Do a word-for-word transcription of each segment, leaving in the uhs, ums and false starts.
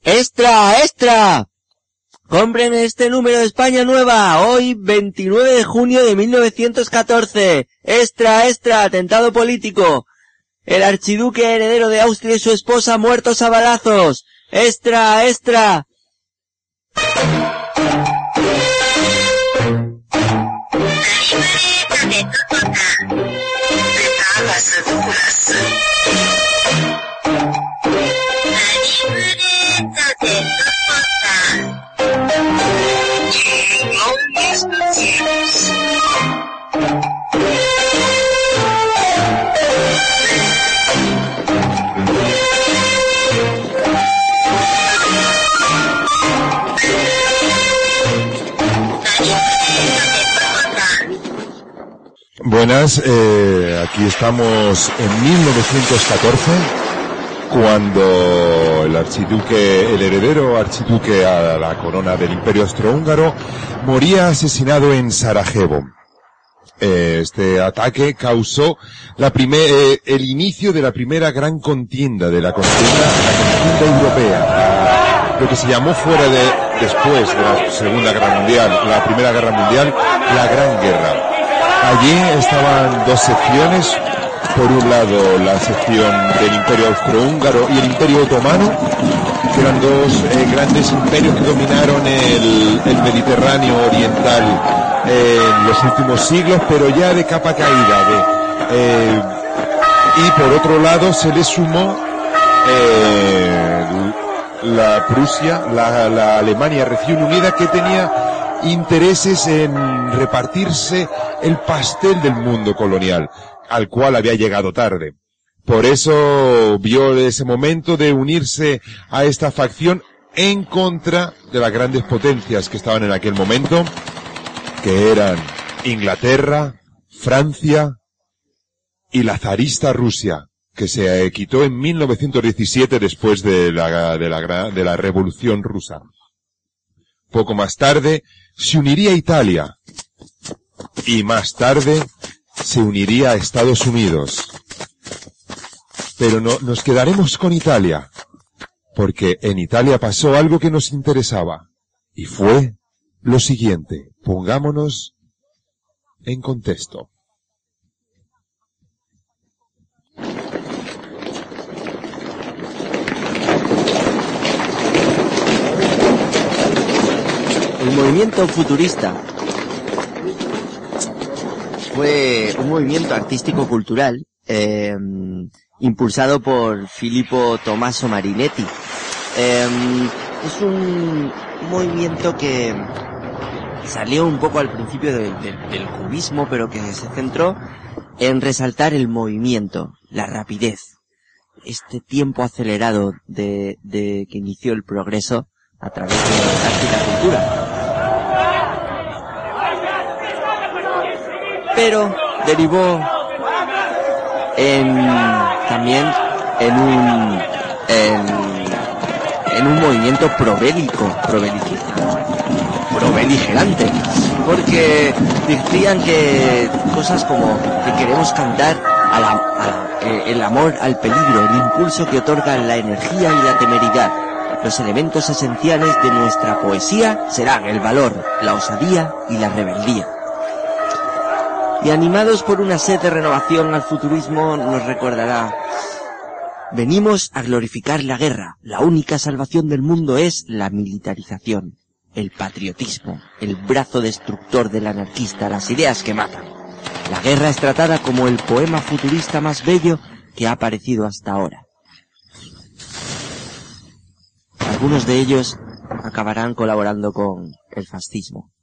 ¡Extra, extra! Compren este número de España Nueva, hoy veintinueve de junio de mil novecientos catorce. Extra, extra, atentado político. El archiduque heredero de Austria y su esposa muertos a balazos. Extra, extra. Buenas, eh, aquí estamos en mil novecientos catorce, cuando el archiduque, el heredero archiduque a la corona del Imperio Austrohúngaro, moría asesinado en Sarajevo. Eh, este ataque causó la primer, eh, el inicio de la primera gran contienda de la contienda, la contienda europea, lo que se llamó fuera de, después de la Segunda Guerra Mundial, la Primera Guerra Mundial, la Gran Guerra. Allí estaban dos secciones, por un lado la sección del Imperio Austrohúngaro y el Imperio Otomano, que eran dos eh, grandes imperios que dominaron el, el Mediterráneo oriental en los últimos siglos, pero ya de capa caída. De, eh, y por otro lado se le sumó eh, la Prusia, la, la Alemania recién unida, que tenía intereses en repartirse el pastel del mundo colonial, al cual había llegado tarde. Por eso vio ese momento de unirse a esta facción en contra de las grandes potencias que estaban en aquel momento, que eran Inglaterra, Francia y la zarista Rusia, que se quitó en mil novecientos diecisiete después de la, de la, de la Revolución Rusa. Poco más tarde se uniría Italia, y más tarde se uniría a Estados Unidos. Pero no nos quedaremos con Italia, porque en Italia pasó algo que nos interesaba, y fue lo siguiente. Pongámonos en contexto. El movimiento futurista fue un movimiento artístico-cultural eh, impulsado por Filippo Tommaso Marinetti. Eh, es un movimiento que salió un poco al principio de, de, del cubismo, pero que se centró en resaltar el movimiento, la rapidez, este tiempo acelerado de, de que inició el progreso a través de la arte y la cultura. Pero derivó en también en un en, en un movimiento probélico, probelicista, probeligerante, porque decían que cosas como que queremos cantar a la, a, eh, el amor al peligro, el impulso que otorga la energía y la temeridad. Los elementos esenciales de nuestra poesía serán el valor, la osadía y la rebeldía. Y animados por una sed de renovación al futurismo, nos recordará: venimos a glorificar la guerra. La única salvación del mundo es la militarización, el patriotismo, el brazo destructor del anarquista, las ideas que matan. La guerra es tratada como el poema futurista más bello que ha aparecido hasta ahora. Algunos de ellos acabarán colaborando con el fascismo.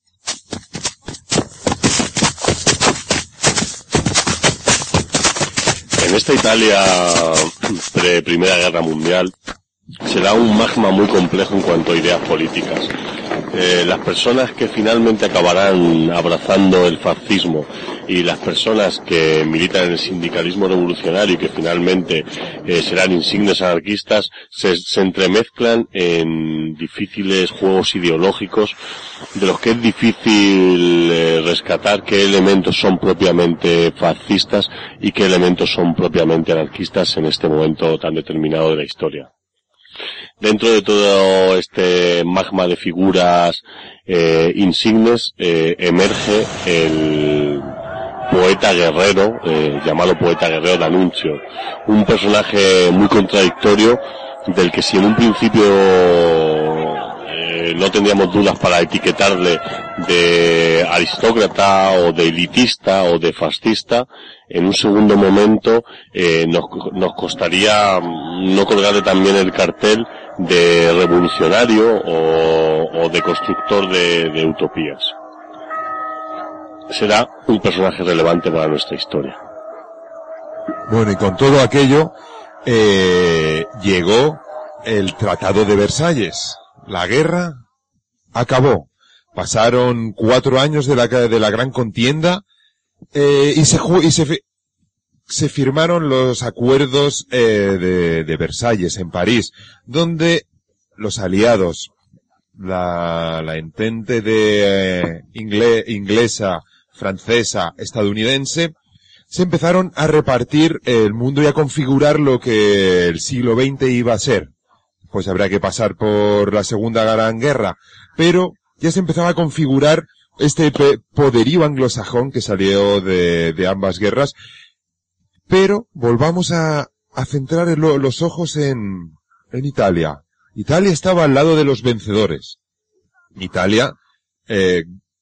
En esta Italia pre-Primera Guerra Mundial se da un magma muy complejo en cuanto a ideas políticas. Eh, las personas que finalmente acabarán abrazando el fascismo y las personas que militan en el sindicalismo revolucionario y que finalmente eh, serán insignes anarquistas se, se entremezclan en difíciles juegos ideológicos de los que es difícil eh, rescatar qué elementos son propiamente fascistas y qué elementos son propiamente anarquistas en este momento tan determinado de la historia. Dentro de todo este magma de figuras eh, insignes eh, emerge el poeta guerrero, eh, llamado poeta guerrero D'Annunzio, un personaje muy contradictorio, del que si en un principio eh, no tendríamos dudas para etiquetarle de aristócrata o de elitista o de fascista, en un segundo momento eh, nos, nos costaría no colgarle también el cartel de revolucionario o, o de constructor de, de utopías. Será un personaje relevante para nuestra historia. Bueno, y con todo aquello eh, llegó el Tratado de Versalles. La guerra acabó. Pasaron cuatro años de la de la gran contienda eh, y se y se se firmaron los acuerdos eh, de, de Versalles en París, donde los aliados, la la entente de eh, ingle, inglesa, francesa, estadounidense, se empezaron a repartir el mundo y a configurar lo que el siglo veinte iba a ser. Pues habrá que pasar por la Segunda Gran Guerra, pero ya se empezaba a configurar este poderío anglosajón que salió de, de ambas guerras. Pero volvamos a, a centrar el, los ojos en, en Italia. Italia estaba al lado de los vencedores. Italia eh,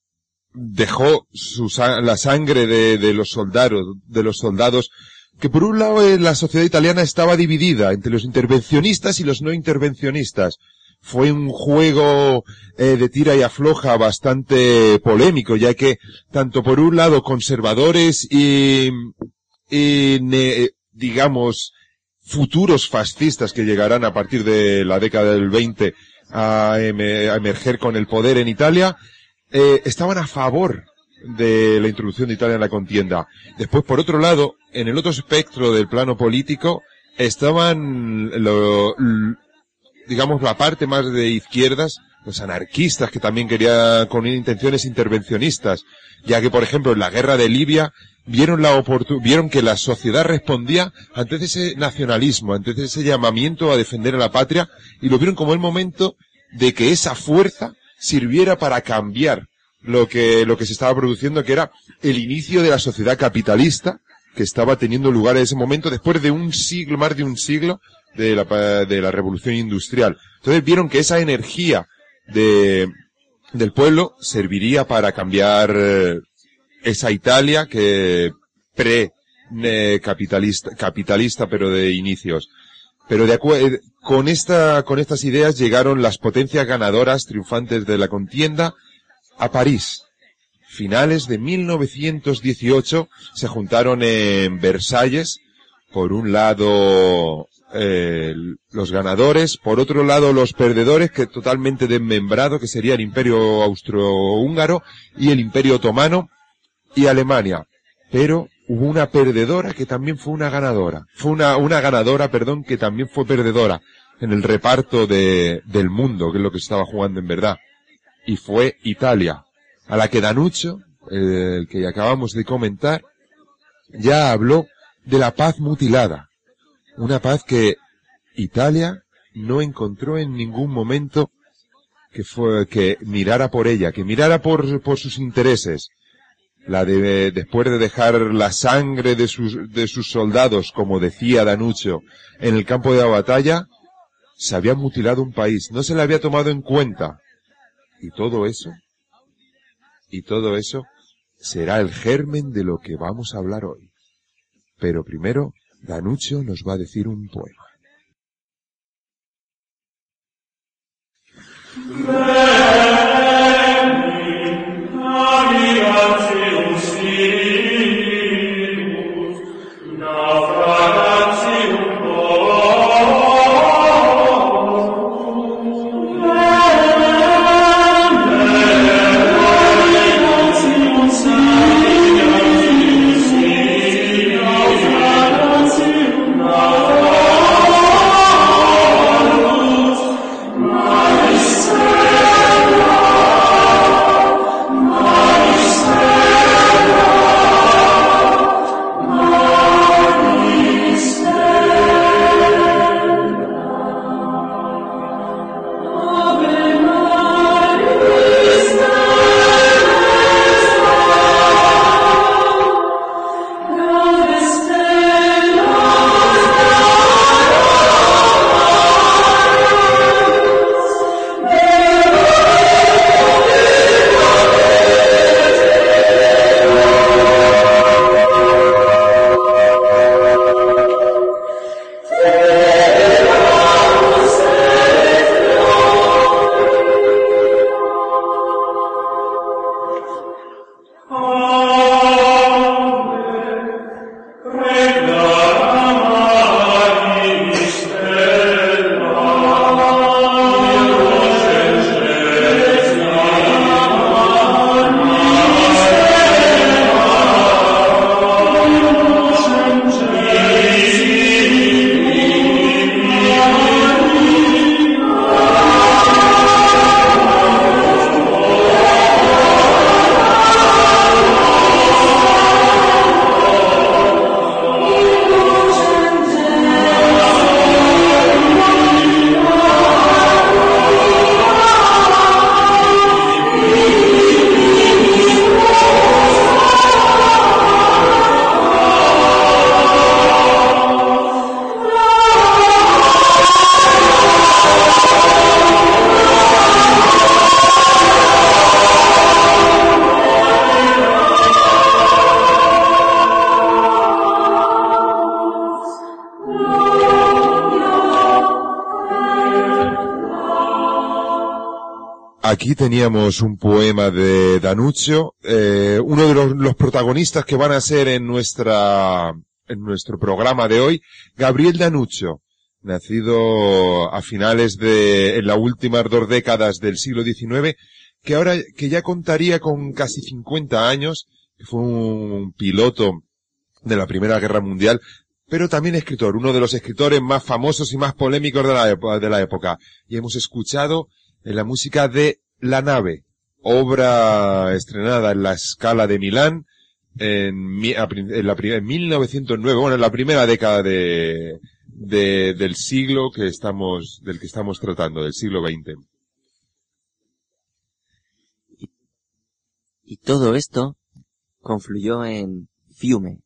dejó su, la sangre de, de los soldados, de los soldados, que por un lado eh, la sociedad italiana estaba dividida entre los intervencionistas y los no intervencionistas. Fue un juego eh, de tira y afloja bastante polémico, ya que tanto por un lado conservadores y, y ne, digamos, futuros fascistas que llegarán a partir de la década del veinte a, em, a emerger con el poder en Italia, eh, estaban a favor de la introducción de Italia en la contienda. Después, por otro lado, en el otro espectro del plano político, estaban lo, lo, digamos, la parte más de izquierdas, los anarquistas, que también querían con intenciones intervencionistas, ya que, por ejemplo, en la guerra de Libia, vieron la oportun- vieron que la sociedad respondía ante ese nacionalismo, ante ese llamamiento a defender a la patria, y lo vieron como el momento de que esa fuerza sirviera para cambiar lo que, lo que se estaba produciendo, que era el inicio de la sociedad capitalista, que estaba teniendo lugar en ese momento, después de un siglo, más de un siglo, de la, de la revolución industrial. Entonces vieron que esa energía de, del pueblo serviría para cambiar eh, esa Italia que pre eh, capitalista, capitalista, pero de inicios. Pero de acuerdo, con esta, con estas ideas llegaron las potencias ganadoras, triunfantes de la contienda, a París. Finales de mil novecientos dieciocho se juntaron en Versalles, por un lado eh, los ganadores, por otro lado los perdedores, que totalmente desmembrado, que sería el Imperio Austrohúngaro y el Imperio Otomano y Alemania. Pero hubo una perdedora que también fue una ganadora. Fue una, una ganadora, perdón, que también fue perdedora en el reparto de, del mundo, que es lo que se estaba jugando en verdad. Y fue Italia, a la que D'Annunzio, eh, el que acabamos de comentar, ya habló de la paz mutilada. Una paz que Italia no encontró en ningún momento que fue, que mirara por ella, que mirara por, por sus intereses. La de, después de dejar la sangre de sus, de sus soldados, como decía D'Annunzio, en el campo de la batalla, se había mutilado un país, no se le había tomado en cuenta. Y todo eso, y todo eso será el germen de lo que vamos a hablar hoy. Pero primero, D'Annunzio nos va a decir un poema. Maestro aquí teníamos un poema de D'Annunzio, eh, uno de los, los protagonistas que van a ser en nuestra, en nuestro programa de hoy, Gabriel D'Annunzio, nacido a finales de, en las últimas dos décadas del siglo diecinueve, que ahora, que ya contaría con casi cincuenta años, que fue un piloto de la Primera Guerra Mundial, pero también escritor, uno de los escritores más famosos y más polémicos de la, de la época. Y hemos escuchado en la música de La nave, obra estrenada en la Scala de Milán en, en, la, en mil novecientos nueve, bueno, en la primera década de, de, del siglo que estamos, del que estamos tratando, del siglo veinte. Y, y todo esto confluyó en Fiume.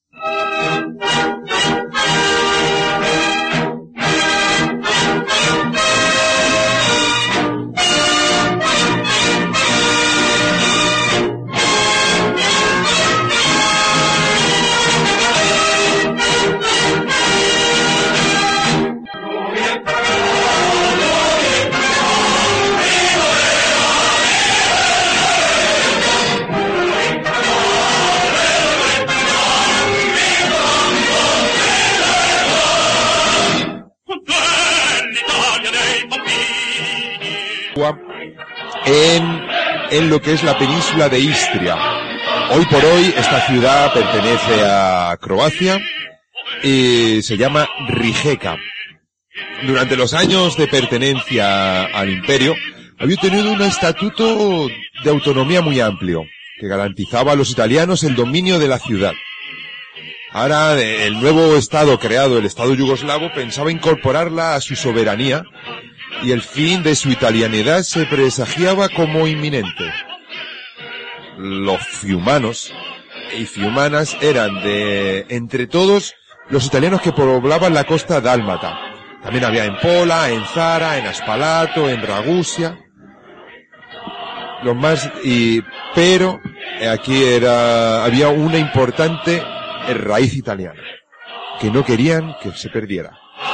En, en lo que es la península de Istria. Hoy por hoy esta ciudad pertenece a Croacia y se llama Rijeka. Durante los años de pertenencia al imperio había tenido un estatuto de autonomía muy amplio que garantizaba a los italianos el dominio de la ciudad. Ahora el nuevo estado creado, el estado yugoslavo, pensaba incorporarla a su soberanía y el fin de su italianidad se presagiaba como inminente. Los fiumanos y fiumanas eran de, entre todos, los italianos que poblaban la costa dálmata. También había en Pola, en Zara, en Aspalato, en Ragusia. Los más, y, pero aquí era, había una importante raíz italiana, que no querían que se perdiera.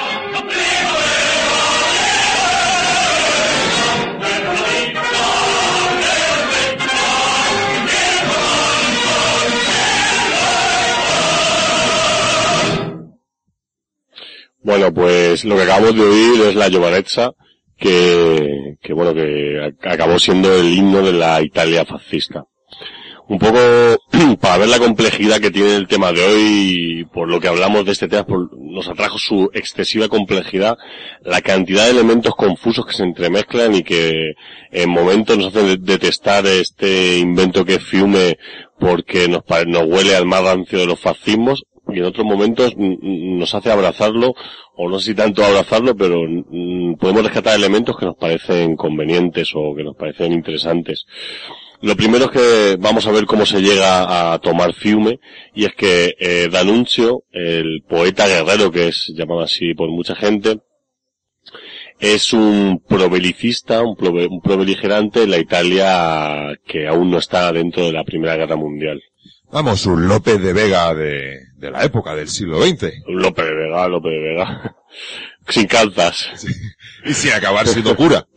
Bueno, pues lo que acabamos de oír es la Giovanezza, que, que bueno, que acabó siendo el himno de la Italia fascista. Un poco para ver la complejidad que tiene el tema de hoy, por lo que hablamos de este tema, por, nos atrajo su excesiva complejidad, la cantidad de elementos confusos que se entremezclan y que en momentos nos hacen detestar este invento que es Fiume porque nos, nos huele al más rancio de los fascismos, y en otros momentos nos hace abrazarlo, o no sé si tanto abrazarlo, pero podemos rescatar elementos que nos parecen convenientes o que nos parecen interesantes. Lo primero es que vamos a ver cómo se llega a tomar Fiume, y es que eh, D'Annunzio, el poeta guerrero que es llamado así por mucha gente, es un probelicista, un, prove, un probeligerante en la Italia que aún no está dentro de la Primera Guerra Mundial. Vamos, un López de Vega de, de la época, del siglo veinte. Un López de Vega, López de Vega. Sin calzas. Sí. Y sin acabar siendo cura.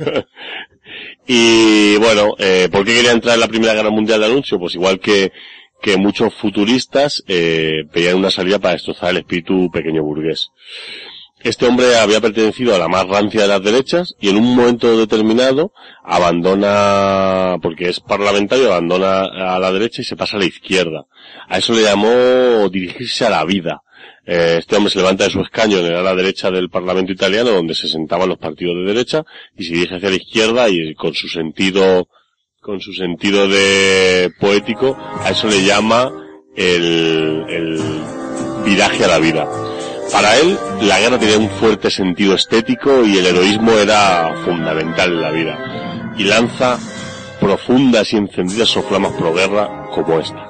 Y bueno, eh, ¿por qué quería entrar en la Primera Guerra Mundial de D'Annunzio? Pues igual que, que muchos futuristas, eh, veían una salida para destrozar el espíritu pequeño burgués. Este hombre había pertenecido a la más rancia de las derechas y en un momento determinado abandona, porque es parlamentario, abandona a la derecha y se pasa a la izquierda. A eso le llamó dirigirse a la vida. Eh, este hombre se levanta de su escaño en el ala derecha del Parlamento italiano, donde se sentaban los partidos de derecha, y se dirige hacia la izquierda y con su sentido, con su sentido de poético, a eso le llama el, el viraje a la vida. Para él, la guerra tenía un fuerte sentido estético y el heroísmo era fundamental en la vida. Y lanza profundas y encendidas soflamas pro guerra como esta.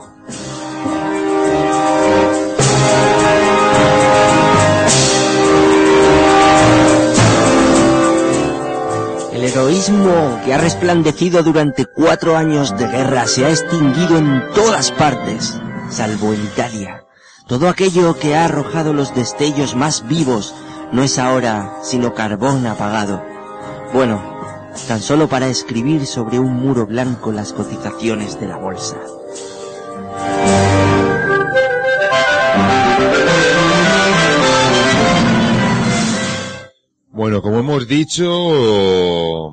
El heroísmo que ha resplandecido durante cuatro años de guerra se ha extinguido en todas partes, salvo en Italia. Todo aquello que ha arrojado los destellos más vivos no es ahora sino carbón apagado. Bueno, tan solo para escribir sobre un muro blanco las cotizaciones de la bolsa. Bueno, como hemos dicho,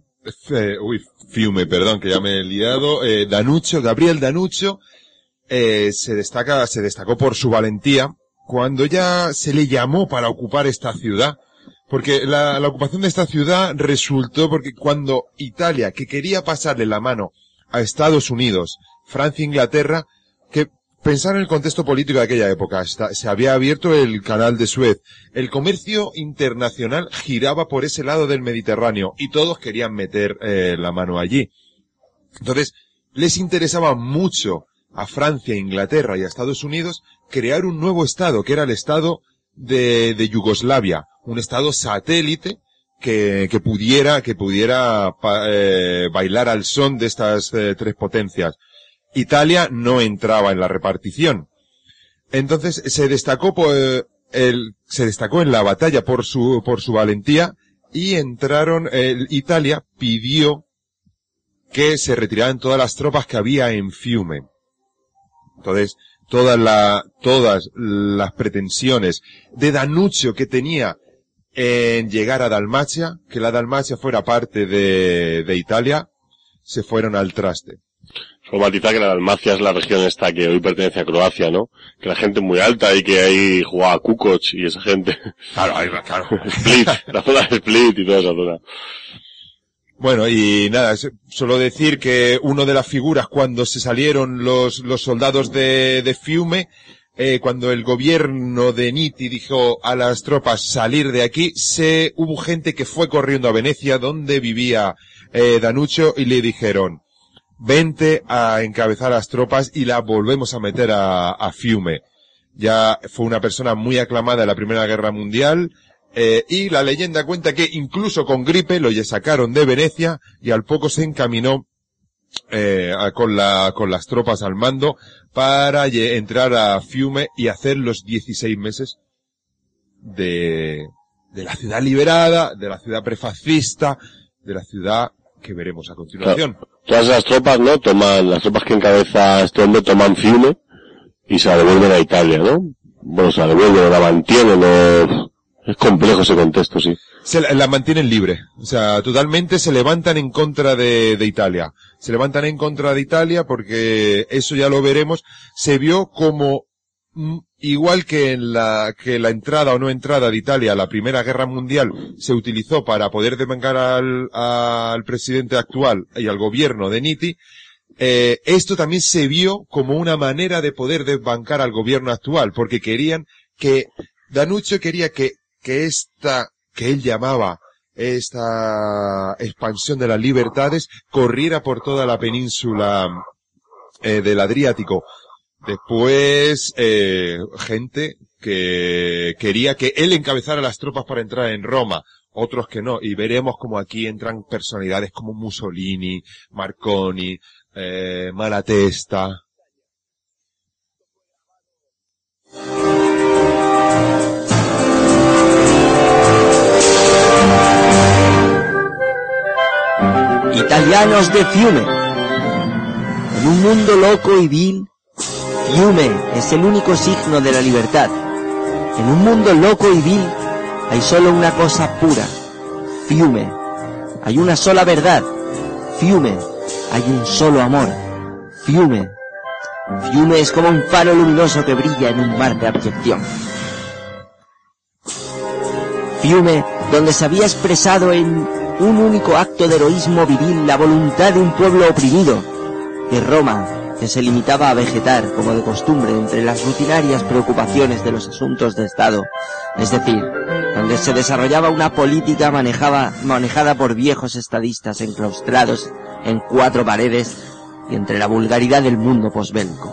eh, uy, Fiume, perdón, que ya me he liado, eh, Danuccio, Gabriel Danuccio, eh, se destaca, se destacó por su valentía cuando ya se le llamó para ocupar esta ciudad, porque la, la ocupación de esta ciudad resultó porque cuando Italia, que quería pasarle la mano a Estados Unidos, Francia e Inglaterra, que pensar en el contexto político de aquella época, está, se había abierto el canal de Suez, el comercio internacional giraba por ese lado del Mediterráneo y todos querían meter eh, la mano allí. Entonces, les interesaba mucho a Francia, Inglaterra y a Estados Unidos crear un nuevo estado, que era el estado de, de Yugoslavia, un estado satélite que, que pudiera, que pudiera eh, bailar al son de estas eh, tres potencias. Italia no entraba en la repartición. Entonces se destacó por el, se destacó en la batalla por su, por su valentía y entraron, el, Italia pidió que se retiraran todas las tropas que había en Fiume. Entonces, todas la, todas las pretensiones de Danuccio que tenía en llegar a Dalmacia, que la Dalmacia fuera parte de, de Italia, se fueron al traste. Solo matizar que la Dalmacia es la región esta que hoy pertenece a Croacia, ¿no? Que la gente es muy alta y que ahí jugaba Kukoc y esa gente. Claro, ahí va, claro. Split, la zona de Split y toda esa zona. Bueno, y nada, solo decir que uno de las figuras cuando se salieron los, los soldados de, de Fiume, eh, cuando el gobierno de Nitti dijo a las tropas salir de aquí, se, hubo gente que fue corriendo a Venecia donde vivía, eh, Danuccio y le dijeron, vente a encabezar las tropas y la volvemos a meter a, a Fiume. Ya fue una persona muy aclamada en la Primera Guerra Mundial, eh, y la leyenda cuenta que incluso con gripe lo sacaron de Venecia y al poco se encaminó, eh, a, con la, con las tropas al mando para ye, entrar a Fiume y hacer los dieciséis meses de, de la ciudad liberada, de la ciudad prefascista, de la ciudad que veremos a continuación. Claro. Todas esas tropas, ¿no? Toman, las tropas que encabeza este hombre toman Fiume y se la devuelven a Italia, ¿no? Bueno, se la devuelven, la mantienen, ¿no? Es complejo ese contexto, sí. Se la, la mantienen libre. O sea, totalmente se levantan en contra de, de Italia. Se levantan en contra de Italia porque eso ya lo veremos. Se vio como, igual que en la, que la entrada o no entrada de Italia a la Primera Guerra Mundial se utilizó para poder desbancar al, al presidente actual y al gobierno de Nitti, eh, esto también se vio como una manera de poder desbancar al gobierno actual, porque querían que, Danuccio quería que, que esta, que él llamaba esta expansión de las libertades corriera por toda la península, eh, del Adriático. Después, eh, gente que quería que él encabezara las tropas para entrar en Roma, otros que no, y veremos como aquí entran personalidades como Mussolini, Marconi, eh, Malatesta. Italianos de Fiume. En un mundo loco y vil, Fiume es el único signo de la libertad. En un mundo loco y vil hay solo una cosa pura, Fiume. Hay una sola verdad, Fiume. Hay un solo amor, Fiume. Fiume es como un faro luminoso que brilla en un mar de abyección. Fiume, donde se había expresado en un único acto de heroísmo viril la voluntad de un pueblo oprimido, y Roma, que se limitaba a vegetar, como de costumbre, entre las rutinarias preocupaciones de los asuntos de Estado, es decir, donde se desarrollaba una política manejaba, manejada por viejos estadistas enclaustrados en cuatro paredes y entre la vulgaridad del mundo posbélico.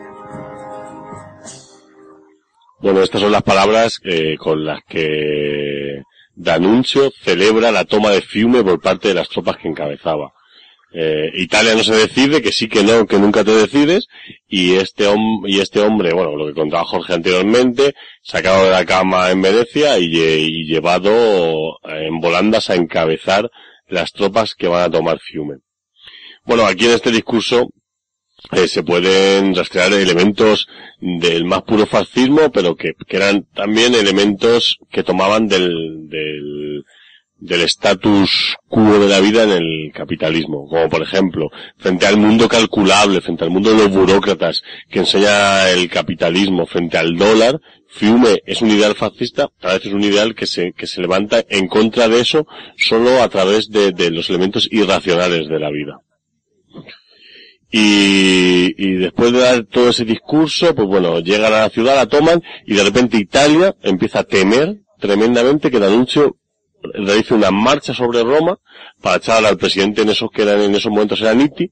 Bueno, estas son las palabras eh, con las que Danuccio celebra la toma de Fiume por parte de las tropas que encabezaba. Eh, Italia no se decide, que sí, que no, que nunca te decides, y este hom- y este hombre, bueno, lo que contaba Jorge anteriormente, sacado de la cama en Venecia y, y llevado en volandas a encabezar las tropas que van a tomar Fiume. Bueno, aquí en este discurso eh, se pueden rastrear elementos del más puro fascismo, pero que, que eran también elementos que tomaban del, del, del status quo de la vida en el capitalismo, como por ejemplo, frente al mundo calculable, frente al mundo de los burócratas que enseña el capitalismo, frente al dólar, Fiume es un ideal fascista, a veces es un ideal que se, que se levanta en contra de eso solo a través de, de los elementos irracionales de la vida. Y, y después de dar todo ese discurso, pues bueno, llegan a la ciudad, la toman, y de repente Italia empieza a temer tremendamente que D'Annunzio realice una marcha sobre Roma para echar al presidente en esos que eran en esos momentos era Nitti,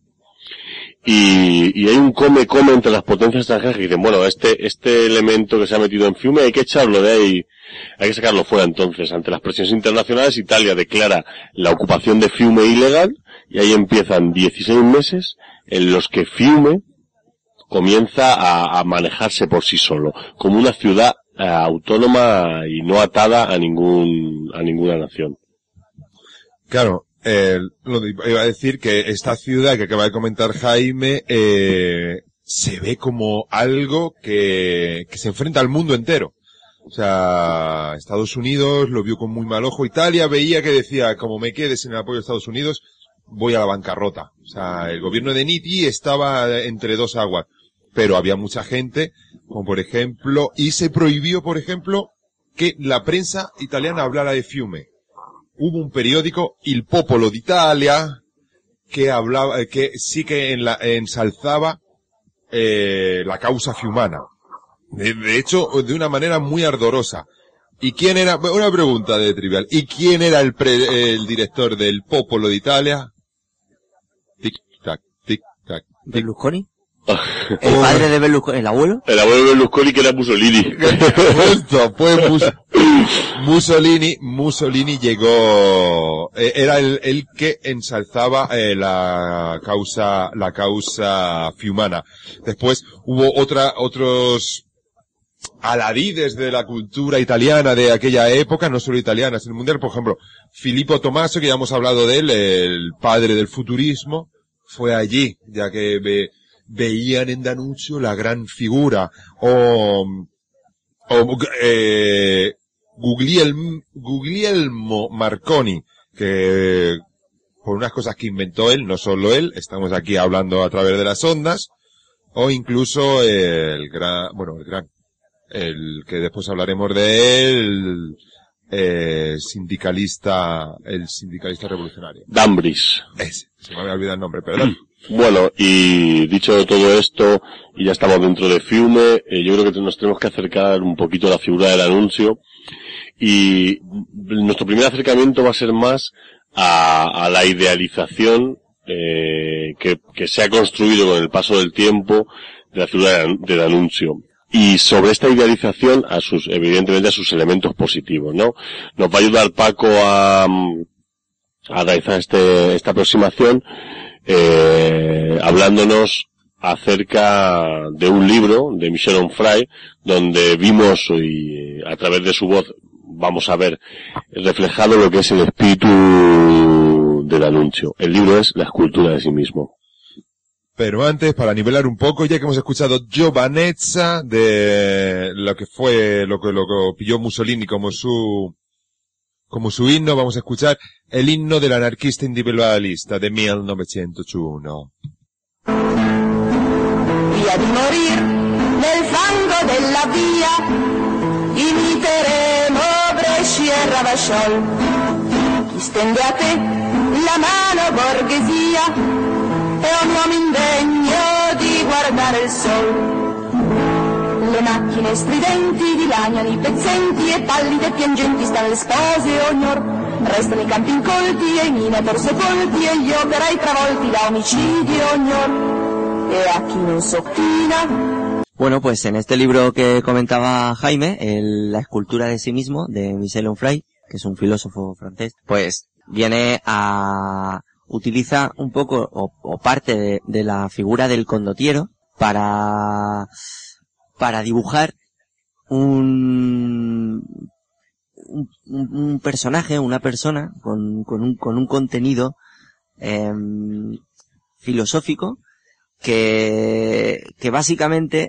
y, y hay un come come entre las potencias extranjeras que dicen, bueno, este este elemento que se ha metido en Fiume hay que echarlo de ahí, hay que sacarlo fuera. Entonces, ante las presiones internacionales, Italia declara la ocupación de Fiume ilegal, y ahí empiezan dieciséis meses en los que Fiume comienza a, a manejarse por sí solo, como una ciudad eh, autónoma y no atada a ningún a ninguna nación. Claro, eh, lo de, iba a decir que esta ciudad que acaba de comentar Jaime eh, se ve como algo que, que se enfrenta al mundo entero. O sea, Estados Unidos lo vio con muy mal ojo. Italia veía que decía, como me quede sin el apoyo de Estados Unidos, voy a la bancarrota. O sea, el gobierno de Nitti estaba entre dos aguas. Pero había mucha gente, como por ejemplo, y se prohibió, por ejemplo, que la prensa italiana hablara de Fiume. Hubo un periódico, Il Popolo d'Italia, que hablaba, que sí que en la, ensalzaba, eh, la causa fiumana. De, de hecho, de una manera muy ardorosa. ¿Y quién era? Una pregunta de trivial. ¿Y quién era el, pre, el director del Popolo d'Italia? Tic tac, tic tac. ¿Berlusconi? ¿El padre de Berlusconi? ¿El abuelo? El abuelo de Berlusconi, que era Mussolini. Justo, pues Mus Mussolini, Mussolini llegó, eh, era el, el que ensalzaba eh, la causa, la causa fiumana. Después hubo otra, otros aladides de la cultura italiana de aquella época, no solo italiana, sino mundial. Por ejemplo, Filippo Tommaso, que ya hemos hablado de él, el padre del futurismo, fue allí, ya que ve, veían en D'Annunzio la gran figura. O, o eh, Guglielmo, Guglielmo Marconi, que por unas cosas que inventó él, no solo él, estamos aquí hablando a través de las ondas, o incluso el gran, bueno, el gran, el que después hablaremos de él, eh, sindicalista, el sindicalista revolucionario. Dambris. Ese, se me había olvidado el nombre, perdón. Bueno, y dicho todo esto, y ya estamos dentro de Fiume, eh, yo creo que nos tenemos que acercar un poquito a la figura del D'Annunzio, y nuestro primer acercamiento va a ser más a, a la idealización eh, que, que se ha construido con el paso del tiempo de la figura de D'Annunzio. Y sobre esta idealización, a sus, evidentemente a sus elementos positivos, ¿no? Nos va a ayudar Paco a, a realizar este, esta aproximación, eh, hablándonos acerca de un libro de Michel Onfray, donde vimos y a través de su voz vamos a ver reflejado lo que es el espíritu del D'Annunzio. El libro es La escultura de sí mismo. Pero antes, para nivelar un poco, ya que hemos escuchado Giovanezza, de lo que fue, lo que, lo que pilló Mussolini como su, como su himno, vamos a escuchar el himno del anarquista individualista de mil novecientos uno. Via di morir nel fango della via, imiteremo Brescia e Ravachol. Chi stende a te la mano borghesia, è un uomo indegno di guardare il sol. Le macchine stridenti dilaniano i pezzenti e pallide e piangenti stanno le spose ognor. Restano i campi incolti e i minatori sepolti e gli operai travolti da omicidi ognor. E a chi non s'ottina. Bueno, pues en este libro que comentaba Jaime, el, La escultura de sí mismo, de Michel Onfray, que es un filósofo francés, pues viene a... utiliza un poco o, o parte de, de la figura del condottiero para para dibujar un un, un, un personaje, una persona con, con un, con un contenido eh, filosófico que, que básicamente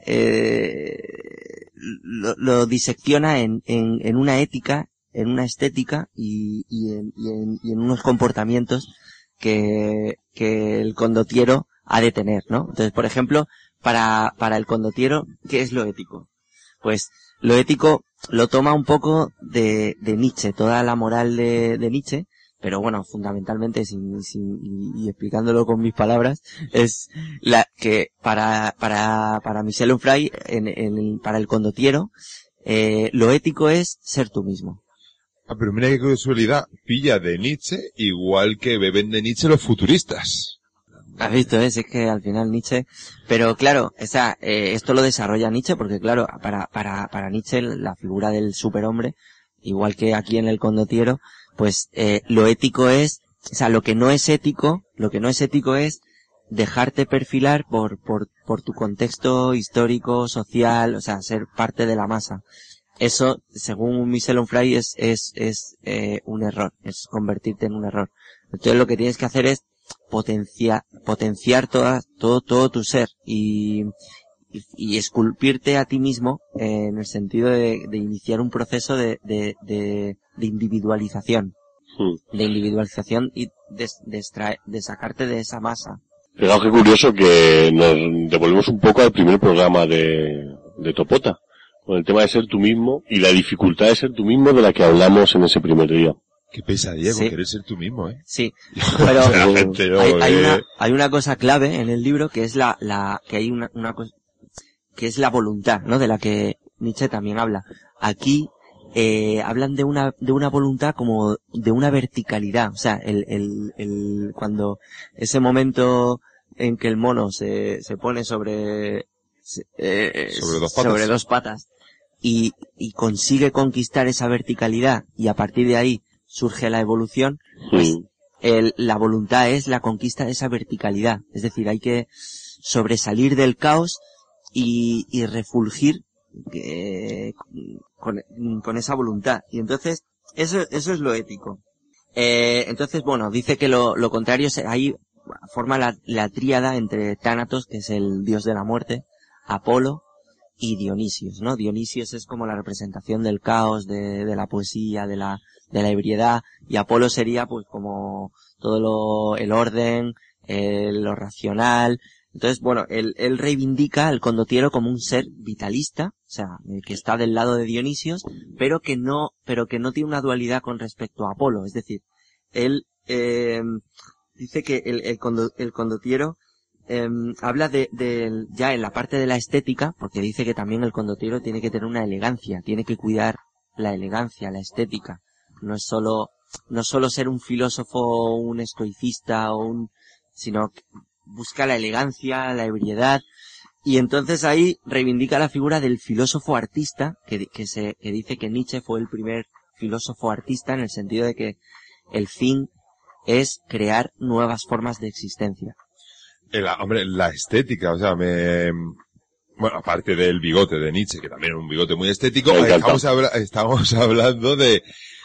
eh, lo, lo disecciona en, en, en una ética, en una estética y, y, en, y, en, y en unos comportamientos que, que el condottiero ha de tener, ¿no? Entonces, por ejemplo, para, para el condottiero, ¿qué es lo ético? Pues lo ético lo toma un poco de, de Nietzsche, toda la moral de, de Nietzsche, pero bueno, fundamentalmente, sin, sin, y, y explicándolo con mis palabras, es la que para, para, para Michel Onfray, en, en, para el condottiero, eh, lo ético es ser tú mismo. Ah, pero mira qué casualidad, pilla de Nietzsche igual que beben de Nietzsche los futuristas. Has visto, ¿eh? Es que al final Nietzsche, pero claro, esa, eh, esto lo desarrolla Nietzsche porque claro, para, para, para Nietzsche la figura del superhombre, igual que aquí en el condottiero, pues, eh, lo ético es, o sea, lo que no es ético, lo que no es ético es dejarte perfilar por, por, por tu contexto histórico, social, o sea, ser parte de la masa. Eso, según Michel Onfray, es, es, es, eh, un error, es convertirte en un error. Entonces lo que tienes que hacer es potenciar, potenciar toda, todo, todo tu ser y, y, y esculpirte a ti mismo eh, en el sentido de, de iniciar un proceso de, de, de, de individualización. Hmm. De individualización y de, de, extraer, de sacarte de esa masa. Fijaos qué curioso que nos devolvemos un poco al primer programa de, de Topota, con el tema de ser tú mismo y la dificultad de ser tú mismo de la que hablamos en ese primer día. Qué pesadilla con sí. querer ser tú mismo, ¿eh? Sí, pero gente, no, hay, hay eh. una hay una cosa clave en el libro que es la la que hay una una cosa que es la voluntad, ¿no? De la que Nietzsche también habla. Aquí eh hablan de una de una voluntad como de una verticalidad, o sea, el el el cuando ese momento en que el mono se se pone sobre eh, sobre dos patas, sobre dos patas y y consigue conquistar esa verticalidad y a partir de ahí surge la evolución, pues sí. el, la voluntad es la conquista de esa verticalidad. Es decir, hay que sobresalir del caos y, y refulgir eh, con, con esa voluntad. Y entonces, eso, eso es lo ético. Eh, entonces, bueno, dice que lo, lo contrario es, ahí forma la, la tríada entre Tánatos, que es el dios de la muerte, Apolo y Dionisios, ¿no? Dionisios es como la representación del caos, de, de la poesía, de la, de la ebriedad, y Apolo sería pues como todo lo, el orden, eh, lo racional. Entonces, bueno, él, él reivindica al condottiero como un ser vitalista, o sea, que está del lado de Dionisios, pero que no, pero que no tiene una dualidad con respecto a Apolo. Es decir, él, eh, dice que el, el, condo, el condottiero, eh, habla de, de, ya en la parte de la estética, porque dice que también el condottiero tiene que tener una elegancia, tiene que cuidar la elegancia, la estética. No es solo, no es solo ser un filósofo, un estoicista o un, sino que busca la elegancia, la ebriedad, y entonces ahí reivindica la figura del filósofo artista, que, que se, que dice que Nietzsche fue el primer filósofo artista en el sentido de que el fin es crear nuevas formas de existencia. La, hombre, la estética, o sea, me, bueno, aparte del bigote de Nietzsche, que también es un bigote muy estético, estamos, habla, estamos hablando de,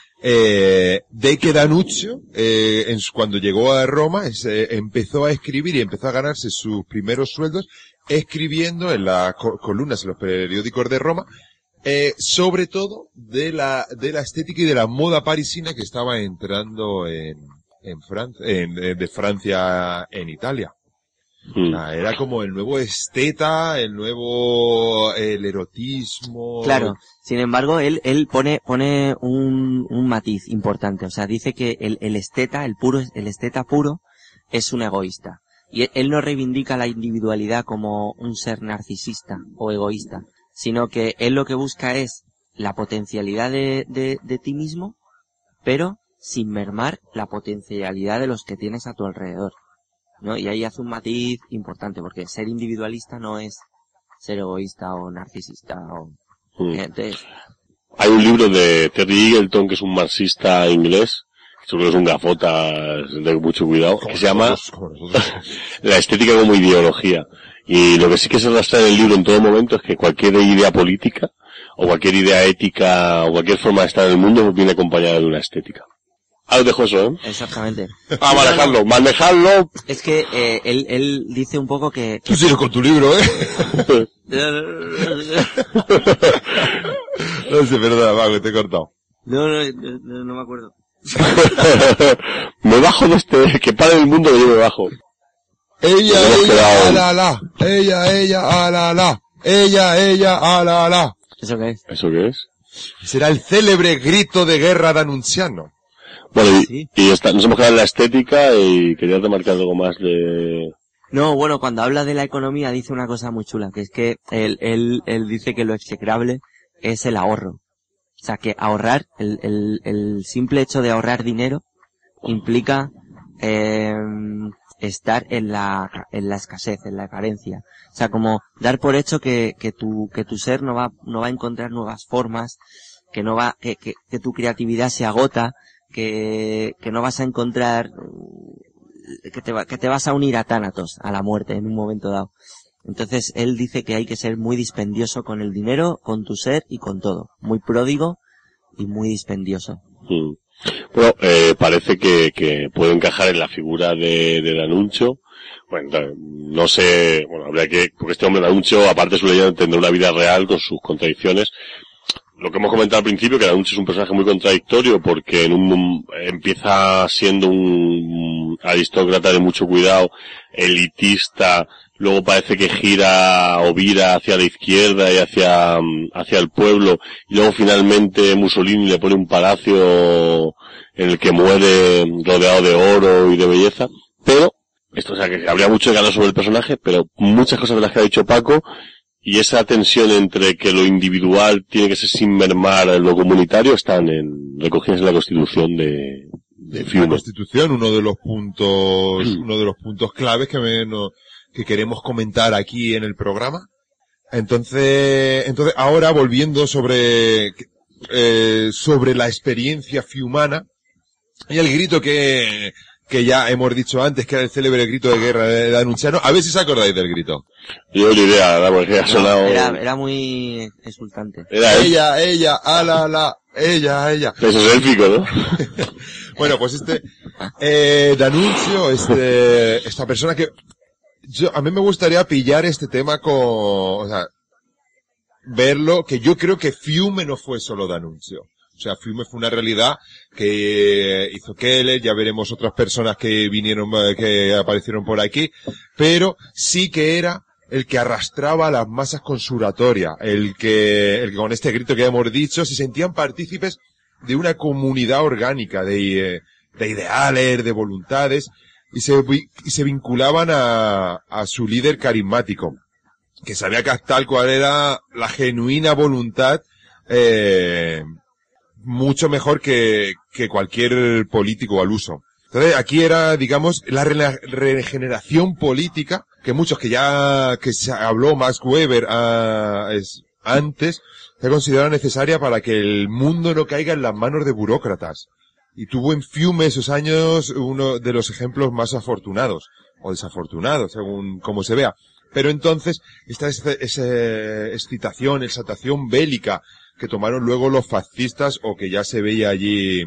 eh, de que Danuccio, eh, en, cuando llegó a Roma, es, eh, empezó a escribir y empezó a ganarse sus primeros sueldos escribiendo en las co columnas, en los periódicos de Roma, eh, sobre todo de la, de la estética y de la moda parisina que estaba entrando en, en Francia, en, de Francia en Italia. Mm. Ah, era como el nuevo esteta, el nuevo, el erotismo. Claro. Sin embargo, él, él pone, pone un, un matiz importante. O sea, dice que el, el esteta, el puro, el esteta puro, es un egoísta. Y él no reivindica la individualidad como un ser narcisista o egoísta, sino que él lo que busca es la potencialidad de, de, de ti mismo, pero sin mermar la potencialidad de los que tienes a tu alrededor, ¿no? Y ahí hace un matiz importante, porque ser individualista no es ser egoísta o narcisista o... Mm. Entonces... Hay un libro de Terry Eagleton, que es un marxista inglés, seguro que es un gafota de mucho cuidado, que se llama La estética como ideología. Y lo que sí que se arrastra en el libro en todo momento es que cualquier idea política o cualquier idea ética, o cualquier forma de estar en el mundo viene acompañada de una estética. Ah, os dejo eso, ¿eh? Exactamente. Ah, manejarlo, manejarlo. Es que eh, él, él dice un poco que... Tú sigues con tu libro, ¿eh? No sé, perdona, Mago, te he cortado. No, no, no, no me acuerdo. Me bajo de este, que pare el mundo que yo me bajo. Ella, Nos hemos ella, quedado- ala, la. Ella, ella, ala, la. Ella, ella, ala, la. ¿Eso qué es? ¿Eso qué es? Será el célebre grito de guerra danunciano. Bueno, y, Sí. y está, nos hemos quedado en la estética y quería remarcar algo más de... No, bueno, cuando habla de la economía dice una cosa muy chula, que es que él, él, él dice que lo execrable es el ahorro. O sea, que ahorrar, el, el, el simple hecho de ahorrar dinero implica eh, estar en la, en la escasez, en la carencia. O sea, como dar por hecho que, que tu, que tu ser no va, no va a encontrar nuevas formas, que no va, que, que, que tu creatividad se agota, que, que no vas a encontrar, que te, va, que te vas a unir a Thanatos, a la muerte en un momento dado. Entonces él dice que hay que ser muy dispendioso con el dinero, con tu ser y con todo. Muy pródigo y muy dispendioso. Mm. Bueno, eh, parece que, que puede encajar en la figura de, de D'Annunzio. Bueno, no sé, bueno, habría que, porque este hombre D'Annunzio, aparte de su leyenda, tendrá una vida real con sus contradicciones. Lo que hemos comentado al principio, que D'Annunzio es un personaje muy contradictorio porque en un, empieza siendo un aristócrata de mucho cuidado, elitista, luego parece que gira o vira hacia la izquierda y hacia, hacia el pueblo, y luego finalmente Mussolini le pone un palacio en el que muere rodeado de oro y de belleza, pero, esto, o sea, que habría mucho de ganar sobre el personaje, pero muchas cosas de las que ha dicho Paco, y esa tensión entre que lo individual tiene que ser sin mermar lo comunitario, están en, recogidas en la Constitución de, de La Fiume. Constitución, uno de los puntos, uno de los puntos claves que me, no, que queremos comentar aquí en el programa. Entonces, entonces ahora volviendo sobre, eh, sobre la experiencia fiumana y el grito que, que ya hemos dicho antes, que era el célebre grito de guerra de D'Annunziano. A ver si os acordáis del grito. Yo ni idea, la porque ha sonado... Era, era muy exultante. Era él. Ella, ella, ala, la, ella, ella. Eso es élfico, ¿no? Bueno, pues este, eh, D'Annunzio, este, esta persona que, yo, a mí me gustaría pillar este tema con, o sea, verlo, que yo creo que Fiume no fue solo D'Annunzio. O sea, Fiume fue una realidad que hizo Keller, ya veremos otras personas que vinieron, que aparecieron por aquí, pero sí que era el que arrastraba a las masas con su oratoria, el que, el que con este grito que hemos dicho se sentían partícipes de una comunidad orgánica, de, de ideales, de voluntades, y se, y se vinculaban a, a su líder carismático, que sabía captar cuál era la genuina voluntad, eh, mucho mejor que, que cualquier político al uso. Entonces, aquí era, digamos, la re regeneración política, que muchos que ya, que se habló Max Weber ah, es, antes, se consideraba necesaria para que el mundo no caiga en las manos de burócratas. Y tuvo en Fiume esos años uno de los ejemplos más afortunados, o desafortunados, según como se vea. Pero entonces, esta esa excitación, exaltación bélica que tomaron luego los fascistas, o que ya se veía allí,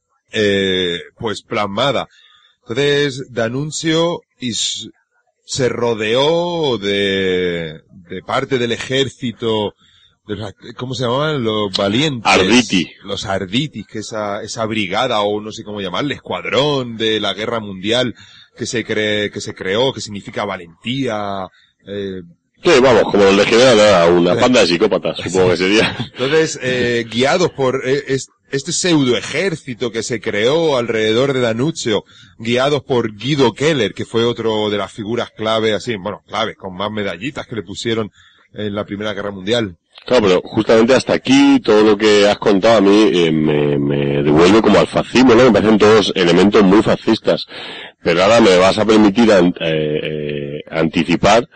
eh, pues plasmada. Entonces, D'Annunzio is, se rodeó de, de parte del ejército, de los, ¿cómo se llamaban? Los valientes. Arditi. Los Arditi, que esa, esa brigada, o no sé cómo llamarle, escuadrón de la guerra mundial que se cree, que se creó, que significa valentía, eh, Sí, vamos, como los legionarios, una banda de psicópatas, supongo que sería. Entonces, eh, guiados por eh, es, este pseudo ejército que se creó alrededor de D'Annunzio, guiados por Guido Keller, que fue otro de las figuras clave, así, bueno, claves, con más medallitas que le pusieron en la Primera Guerra Mundial. Claro, pero justamente hasta aquí, todo lo que has contado a mí eh, me, me devuelve como al fascismo, ¿no? Me parecen todos elementos muy fascistas. Pero ahora me vas a permitir eh, eh, anticipar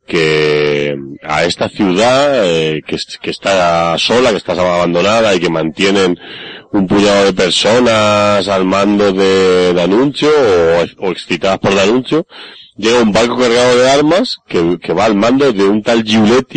que a esta ciudad eh, que, que está sola, que está abandonada y que mantienen un puñado de personas al mando de D'Annunzio o, o excitadas por D'Annunzio, llega un barco cargado de armas que, que va al mando de un tal Giuletti,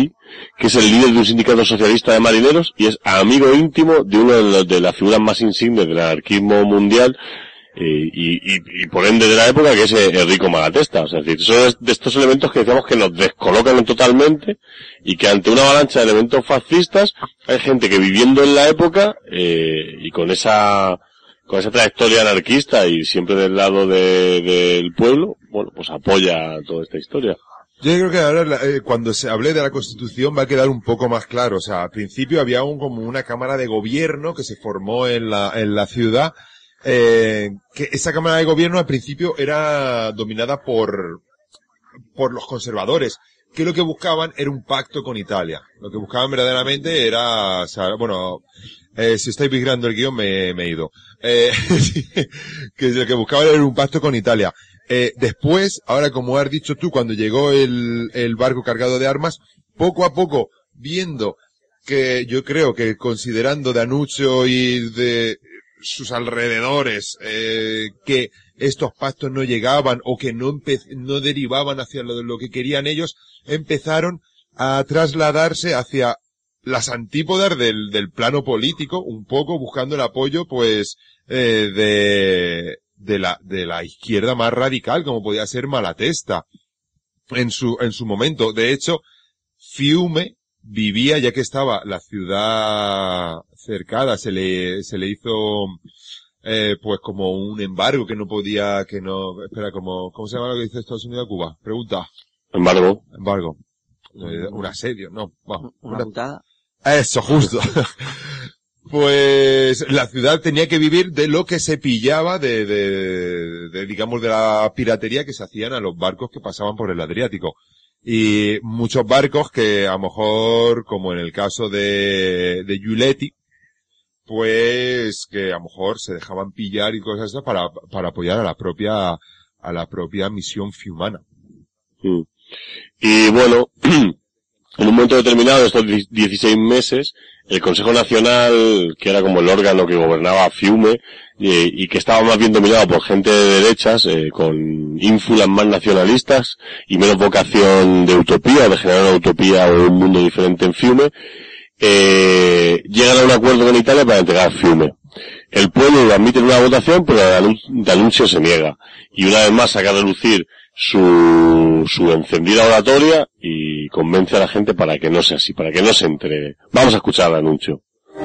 que es el líder de un sindicato socialista de marineros y es amigo íntimo de uno de, los, de las figuras más insignes del anarquismo mundial, eh, y, y, y por ende de la época, que es Enrico Malatesta. O sea, es decir, son de estos elementos que decíamos que nos descolocan totalmente y que ante una avalancha de elementos fascistas hay gente que viviendo en la época, eh, y con esa con esa trayectoria anarquista y siempre del lado de, del pueblo, bueno, pues apoya toda esta historia. Yo creo que ahora, eh, cuando se hable de la Constitución va a quedar un poco más claro. O sea, al principio había un, como una cámara de gobierno que se formó en la, en la ciudad, eh, que esa cámara de gobierno al principio era dominada por, por los conservadores, que lo que buscaban era un pacto con Italia. Lo que buscaban verdaderamente era, o sea, bueno, eh, si estáis vigilando el guión me, me he ido. Eh, que lo que buscaban era un pacto con Italia. Eh, después, ahora como has dicho tú, cuando llegó el, el barco cargado de armas, poco a poco, viendo que yo creo que considerando Danuccio y de sus alrededores, eh, que estos pactos no llegaban o que no empe- no derivaban hacia lo, lo que querían ellos, empezaron a trasladarse hacia las antípodas del, del plano político, un poco buscando el apoyo, pues, eh, de, de la, de la izquierda más radical, como podía ser Malatesta, en su, en su momento. De hecho, Fiume vivía, ya que estaba la ciudad cercada, se le, se le hizo, eh, pues como un embargo que no podía, que no, espera, como, ¿cómo se llama lo que dice Estados Unidos a Cuba? Pregunta. Embargo. Embargo. Eh, un asedio, no, bueno, Una putada. Eso, justo. Pues la ciudad tenía que vivir de lo que se pillaba de, de, de, digamos, de la piratería que se hacían a los barcos que pasaban por el Adriático. Y muchos barcos que a lo mejor, como en el caso de, de Giuletti, pues que a lo mejor se dejaban pillar y cosas así para, para apoyar a la propia, a la propia misión fiumana. Mm. Y bueno, en un momento determinado de estos dieciséis meses, el Consejo Nacional, que era como el órgano que gobernaba Fiume, eh, y que estaba más bien dominado por gente de derechas, eh, con ínfulas más nacionalistas y menos vocación de utopía, o de generar una utopía o un mundo diferente en Fiume, eh, llegan a un acuerdo con Italia para entregar Fiume. El pueblo lo admite en una votación, pero D'Annunzio se niega. Y una vez más saca a relucir su, su encendida oratoria y convence a la gente para que no sea así, para que no se entregue. Vamos a escuchar el anuncio.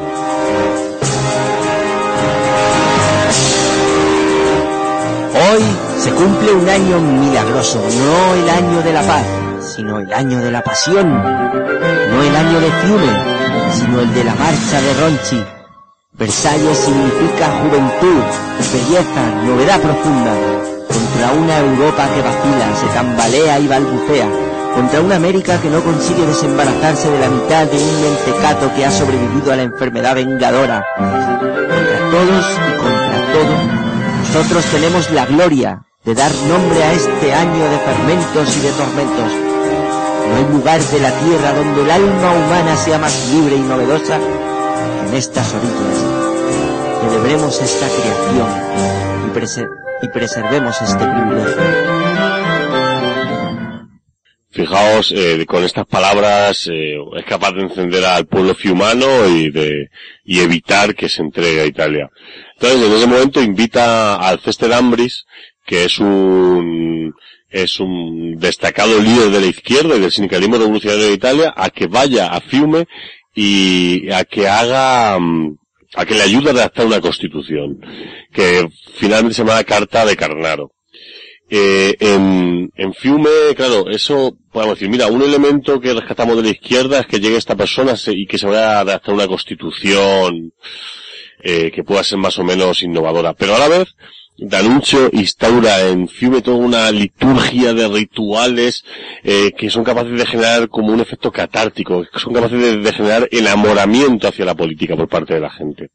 Hoy se cumple un año milagroso, no el año de la paz, sino el año de la pasión, no el año de Fiume, sino el de la marcha de Ronchi. Versalles significa juventud, belleza, novedad profunda, contra una Europa que vacila, se tambalea y balbucea, contra una América que no consigue desembarazarse de la mitad de un mentecato que ha sobrevivido a la enfermedad vengadora. Contra todos y contra todo, nosotros tenemos la gloria de dar nombre a este año de fermentos y de tormentos. No hay lugar de la tierra donde el alma humana sea más libre y novedosa que en estas orillas. Celebremos esta creación y, prese- y preservemos este privilegio. Fijaos, eh, con estas palabras eh, es capaz de encender al pueblo fiumano y de y evitar que se entregue a Italia. Entonces, en ese momento invita a Alceste Lambris, que es un es un destacado líder de la izquierda y del sindicalismo revolucionario de Italia, a que vaya a Fiume y a que haga a que le ayude a redactar una constitución, que finalmente se llama la Carta de Carnaro. Eh, en, en Fiume, claro, eso, podemos decir, mira, un elemento que rescatamos de la izquierda es que llegue esta persona y que se vaya a redactar una constitución, eh, que pueda ser más o menos innovadora. Pero a la vez, D'Annunzio instaura en Fiume toda una liturgia de rituales, eh, que son capaces de generar como un efecto catártico, que son capaces de, de generar enamoramiento hacia la política por parte de la gente.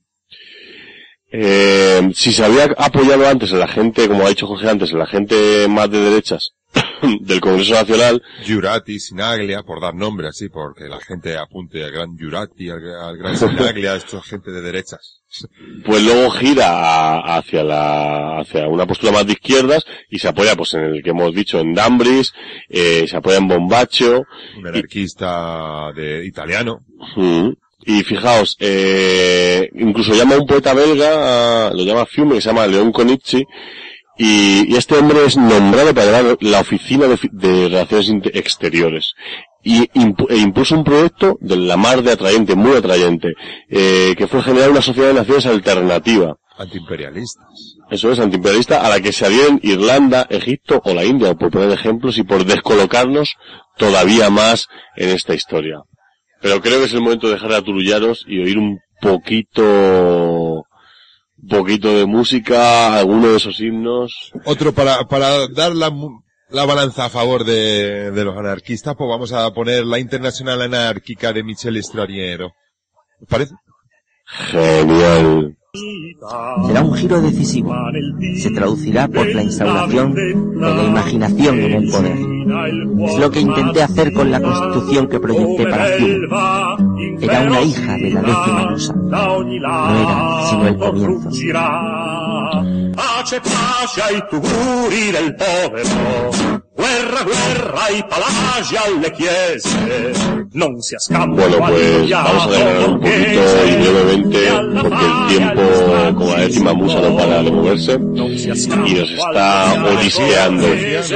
Eh, si se había apoyado antes a la gente, como ha dicho Jorge antes, a la gente más de derechas, del Congreso Nacional. Giurati, Sinaglia, por dar nombre así, porque la gente apunte al gran Giurati, al, al gran Sinaglia, esto es gente de derechas. Pues luego gira a, hacia la, hacia una postura más de izquierdas y se apoya, pues, en el que hemos dicho, en Dambris, eh, se apoya en Bombaccio. Un anarquista y, de italiano. Uh, y fijaos, eh, incluso llama a un poeta belga, a, lo llama Fiume, que se llama León Conici, y, y este hombre es nombrado para llevar la oficina de, de relaciones exteriores. Y impu e impuso un proyecto de la mar de atrayente, muy atrayente, eh, que fue generar una sociedad de naciones alternativa. Antiimperialistas. Eso es, antiimperialista, a la que se adhieren Irlanda, Egipto o la India, por poner ejemplos, y por descolocarnos todavía más en esta historia. Pero creo que es el momento de dejar de aturullaros y oír un poquito, un poquito de música, alguno de esos himnos. Otro para, para dar la, la balanza a favor de, de los anarquistas, pues vamos a poner la Internacional Anárquica de Michel Straniero. ¿Os parece? Genial. Será un giro decisivo. Se traducirá por la instauración de la imaginación en el poder. Es lo que intenté hacer con la Constitución que proyecté para Fiume. Era una hija de la décima musa. No era sino el comienzo. Pace, pace ai tuguri del povero, guerra, guerra ai palagi alle chiese, non si ascampa. Bueno, pues vamos a ver un poquito y brevemente, porque el tiempo, como la décima musa, no para de moverse y nos está odiseando.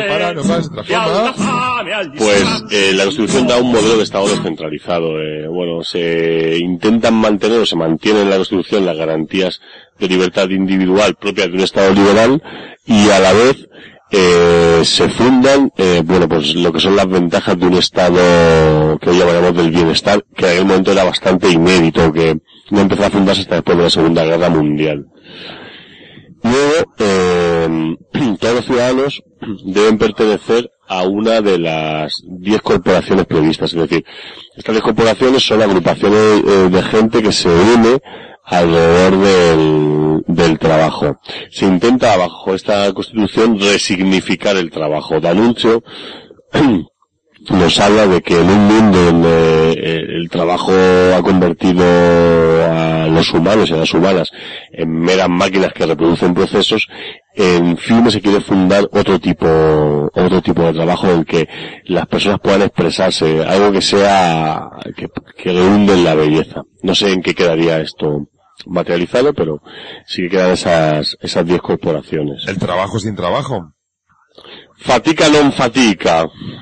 Pues eh, la Constitución da un modelo de Estado descentralizado. Eh, bueno, se intentan mantener o se mantienen en la Constitución las garantías de libertad individual propias de un Estado liberal y a la vez eh, se fundan, eh, bueno, pues lo que son las ventajas de un Estado que hoy llamaremos del bienestar, que en aquel momento era bastante inédito, que no empezó a fundarse hasta después de la Segunda Guerra Mundial. Luego, eh, todos los ciudadanos deben pertenecer a una de las diez corporaciones previstas, es decir, estas diez corporaciones son agrupaciones eh, de gente que se une alrededor del, del trabajo. Se intenta, bajo esta Constitución, resignificar el trabajo. D'Annunzio nos habla de que en un mundo donde el trabajo ha convertido a los humanos y a las humanas en meras máquinas que reproducen procesos, en Fiume se quiere fundar otro tipo, otro tipo de trabajo en el que las personas puedan expresarse, algo que sea, que, que reúne en la belleza. No sé en qué quedaría esto materializado, pero sí que quedan esas, esas diez corporaciones. El trabajo sin trabajo. Fatica non fatica.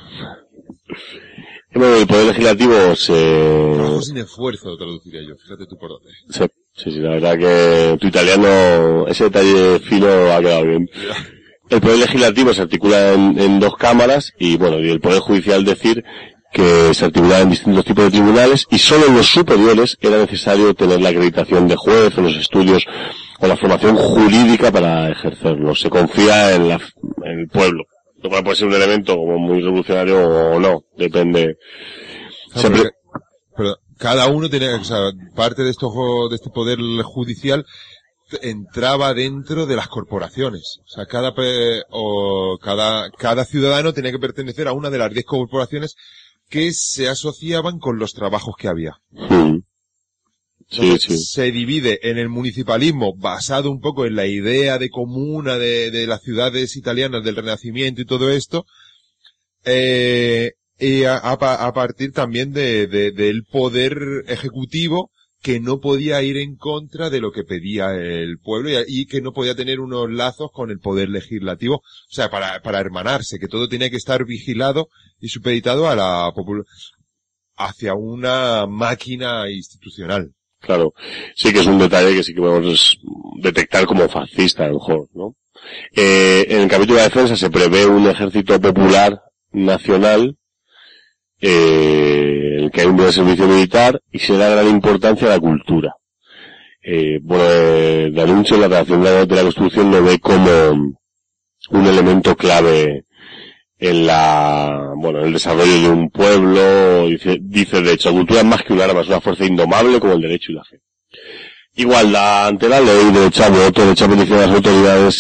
Bueno, el poder legislativo se... Trabajo sin esfuerzo, lo traduciría yo. Fíjate tú por dónde. Sí, sí, sí, la verdad que tu italiano, ese detalle fino ha quedado bien. El poder legislativo se articula en, en dos cámaras y, bueno, y el poder judicial decir que se articulaba en distintos tipos de tribunales y solo en los superiores era necesario tener la acreditación de juez o los estudios o la formación jurídica para ejercerlo. Se confía en, la, en el pueblo. Lo cual puede ser un elemento como muy revolucionario o no, depende. No, Siempre... pero, pero cada uno tenía, o sea, parte de esto, de este poder judicial entraba dentro de las corporaciones. O sea, cada, o cada, cada ciudadano tenía que pertenecer a una de las diez corporaciones que se asociaban con los trabajos que había. Mm. Sí, Entonces, sí. Se divide en el municipalismo basado un poco en la idea de comuna de, de las ciudades italianas del Renacimiento y todo esto, eh, y a, a, a partir también de, de, del poder ejecutivo que no podía ir en contra de lo que pedía el pueblo y, y que no podía tener unos lazos con el poder legislativo, o sea, para, para hermanarse, que todo tenía que estar vigilado y supeditado a la populación, hacia una máquina institucional. Claro, sí que es un detalle que sí que podemos detectar como fascista, a lo mejor, ¿no? Eh, en el capítulo de la defensa se prevé un ejército popular nacional, eh, en el que hay un buen servicio militar y se da gran importancia a la cultura. Eh, bueno, eh, D'Annunzio en la redacción de la Constitución lo ve como un elemento clave en la, bueno, en el desarrollo de un pueblo. Dice, dice de hecho, la cultura es más que un arma, es una fuerza indomable como el derecho y la fe. Igualdad ante la ley, derecho a voto, derecho a petición de las autoridades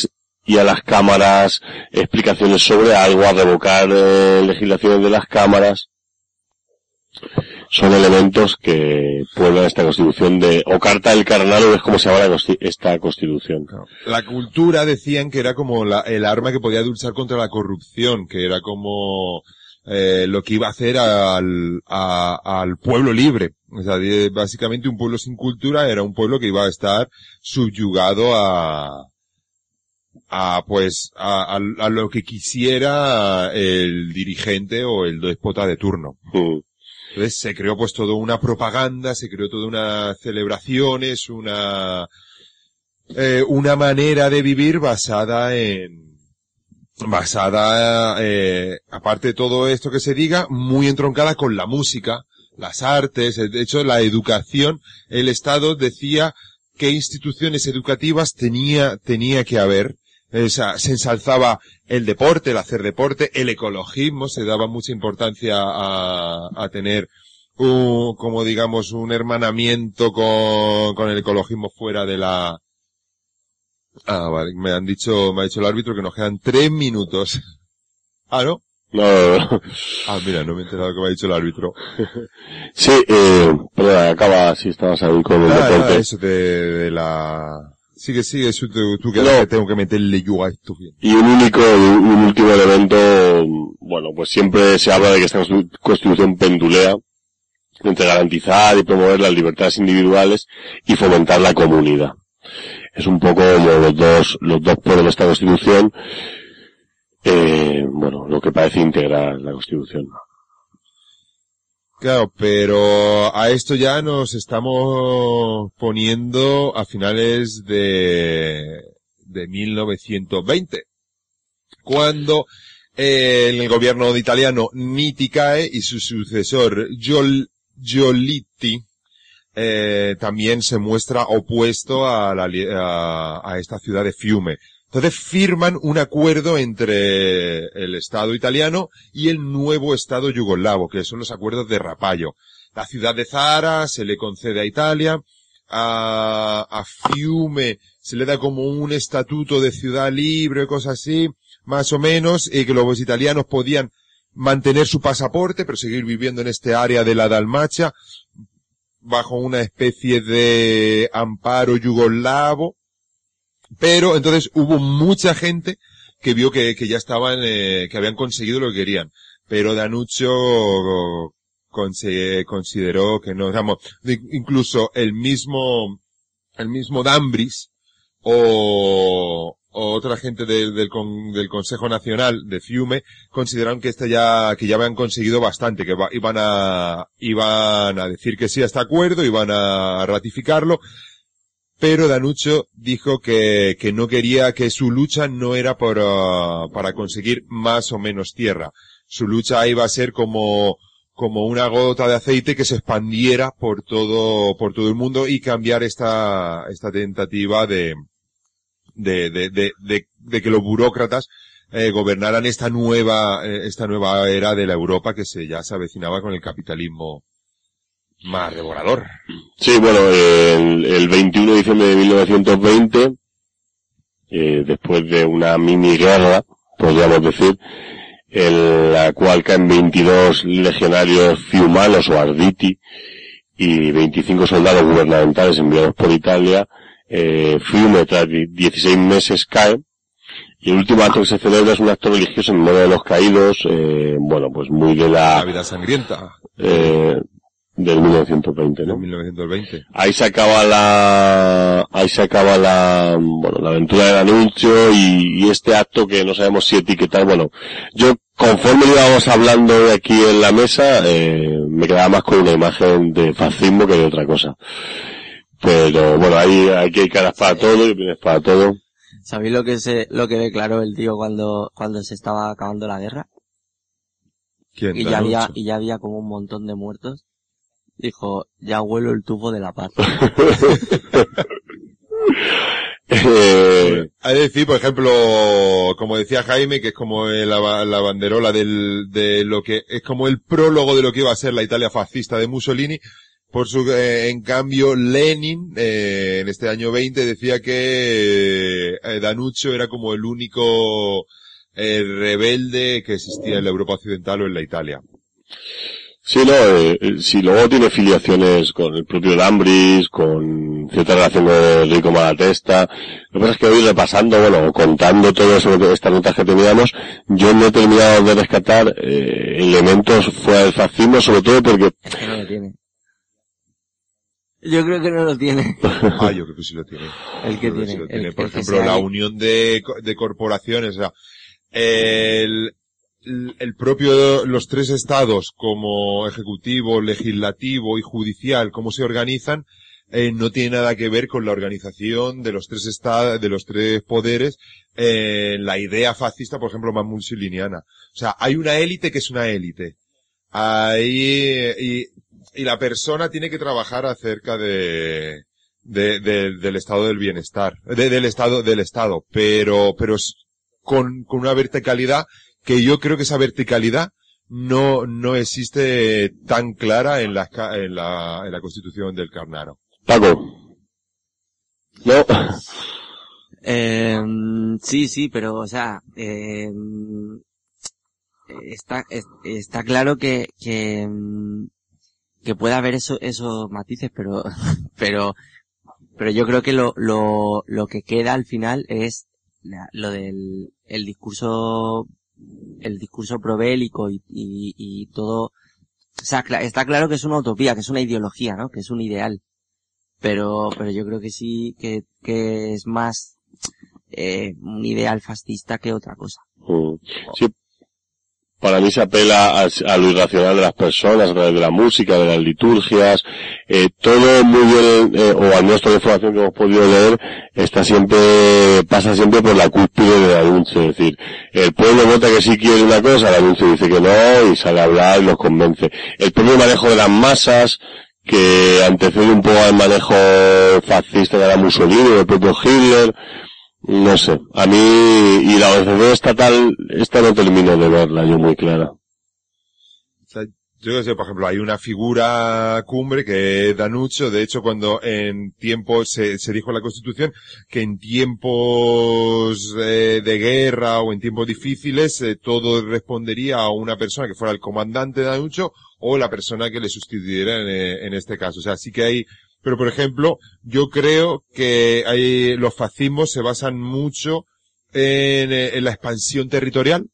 y a las cámaras explicaciones sobre algo, a revocar eh, legislaciones de las cámaras. Son elementos que pueblan esta constitución de, o carta del carnal, o es como se llama la, esta constitución. La cultura decían que era como la, el arma que podía luchar contra la corrupción, que era como eh, lo que iba a hacer al, a, al pueblo libre. O sea, de, básicamente un pueblo sin cultura era un pueblo que iba a estar subyugado a, a pues, a, a, a lo que quisiera el dirigente o el déspota de turno. Mm. Entonces se creó pues toda una propaganda, se creó toda una celebraciones, una, eh, una manera de vivir basada en, basada, eh, aparte de todo esto que se diga, muy entroncada con la música, las artes, de hecho la educación, el Estado decía qué instituciones educativas tenía, tenía que haber. O sea, se ensalzaba el deporte, el hacer deporte, el ecologismo, se daba mucha importancia a, a tener un, como digamos, un hermanamiento con, con el ecologismo fuera de la... Ah, vale, me han dicho, me ha dicho el árbitro que nos quedan tres minutos. Ah, ¿no? No, no, no. Ah, mira, no me he enterado que me ha dicho el árbitro. Sí, eh, pero acaba, si estabas ahí con el Ah, deporte. ah, eso de, de la... Sigue, sigue, tú, tú que No. tengo que meterle yo a esto. Y un único, un último elemento, bueno, pues siempre se habla de que esta constitución pendulea entre garantizar y promover las libertades individuales y fomentar la comunidad. Es un poco como los dos, los dos polos de esta constitución, eh, bueno, lo que parece integrar la constitución. Claro, pero a esto ya nos estamos poniendo a finales de, de mil novecientos veinte, cuando eh, el gobierno italiano Nitti cae y su sucesor Giol, Giolitti eh, también se muestra opuesto a, la, a, a esta ciudad de Fiume. Entonces firman un acuerdo entre el Estado italiano y el nuevo Estado yugoslavo, que son los acuerdos de Rapallo. La ciudad de Zara se le concede a Italia, a, a Fiume se le da como un estatuto de ciudad libre, cosas así, más o menos, y que los italianos podían mantener su pasaporte, pero seguir viviendo en este área de la Dalmacia, bajo una especie de amparo yugoslavo. Pero entonces hubo mucha gente que vio que, que ya estaban, eh, que habían conseguido lo que querían. Pero Danuccio conse- consideró que no, digamos, incluso el mismo, el mismo Dambris o, o otra gente del, del, con, del Consejo Nacional de Fiume consideraron que este ya, que ya habían conseguido bastante, que va, iban a, iban a decir que sí a este acuerdo, iban a ratificarlo. Pero Danuccio dijo que, que no quería, que su lucha no era por, uh, para conseguir más o menos tierra. Su lucha iba a ser como, como una gota de aceite que se expandiera por todo, por todo el mundo y cambiar esta, esta tentativa de, de, de, de, de, de que los burócratas eh, gobernaran esta nueva, eh, esta nueva era de la Europa que se ya se avecinaba con el capitalismo más devorador. Sí, bueno, el, el veintiuno de diciembre de mil novecientos veinte, eh, después de una mini guerra, podríamos decir, en la cual caen veintidós legionarios fiumanos o arditi y veinticinco soldados gubernamentales enviados por Italia, eh, Fiume tras dieciséis meses cae, y el último acto que se celebra es un acto religioso en memoria de los caídos, eh, bueno, pues muy de la... La vida sangrienta. Eh, del mil novecientos veinte, ¿no? De mil novecientos veinte. Ahí se acaba la, ahí se acaba la, bueno, la aventura del anuncio y, y este acto que no sabemos si etiquetar. Bueno, yo conforme íbamos hablando de aquí en la mesa, eh, me quedaba más con una imagen de fascismo que de otra cosa. Pero bueno, ahí aquí hay caras para todo y opiniones para todo. ¿Sabéis lo que se, lo que declaró el tío cuando, cuando se estaba acabando la guerra? ¿Quién? Y ya había, y ya había como un montón de muertos. Dijo, ya huelo el tufo de la paz. eh, Hay que decir, por ejemplo, como decía Jaime, que es como la, la banderola del, de lo que, es como el prólogo de lo que iba a ser la Italia fascista de Mussolini, Por su, eh, en cambio, Lenin, eh, en este año veinte decía que eh, Danuccio era como el único eh, rebelde que existía en la Europa occidental o en la Italia. Sí, no, eh, si luego tiene filiaciones con el propio Lambris, con cierta relación con Enrico Malatesta. Lo que pasa es que hoy repasando, bueno, contando todo eso, estas notas que teníamos, yo no he terminado de rescatar eh, elementos fuera del fascismo, sobre todo porque... Es que no lo tiene. Yo creo que no lo tiene. Ah, yo creo que sí lo tiene. El que tiene. Sí lo tiene. El, Por el ejemplo, la unión de, de corporaciones, o sea, el... el propio, los tres estados como ejecutivo, legislativo y judicial, cómo se organizan, eh, no tiene nada que ver con la organización de los tres estados, de los tres poderes, eh, la idea fascista, por ejemplo, más mussoliniana. O sea, hay una élite que es una élite. Ahí, y, y la persona tiene que trabajar acerca de, de, de del estado del bienestar, de, del estado, del estado, pero, pero con, con una verticalidad que yo creo que esa verticalidad no, no existe tan clara en la, en la, en la Constitución del Carnaro. Paco. No. Eh, sí, sí, pero, o sea, eh, está, es, está claro que, que, que puede haber eso, esos matices, pero, pero, pero yo creo que lo, lo, lo que queda al final es la, lo del, el discurso el discurso probélico y, y, y todo, o sea, está claro que es una utopía, que es una ideología, ¿no? Que es un ideal. Pero, pero yo creo que sí, que, que es más, eh, un ideal fascista que otra cosa. Mm. Sí. Para mí se apela a, a lo irracional de las personas, a través de la música, de las liturgias, eh, todo muy bien, eh, o al menos toda la información que hemos podido leer, está siempre, pasa siempre por la cúspide del anuncio, es decir, el pueblo vota que sí quiere una cosa, el anuncio dice que no, y sale a hablar y los convence. El propio manejo de las masas, que antecede un poco al manejo fascista de la Mussolini, del propio Hitler, no sé, a mí, y la organización estatal, esta no termino de verla yo muy clara. O sea, yo que sé, por ejemplo, hay una figura cumbre que es Danuccio. De hecho, cuando en tiempos, se, se dijo en la Constitución que en tiempos eh, de guerra o en tiempos difíciles, eh, todo respondería a una persona que fuera el comandante de Danuccio o la persona que le sustituyera en, en este caso. O sea, sí que hay... Pero, por ejemplo, yo creo que hay, los fascismos se basan mucho en, en la expansión territorial,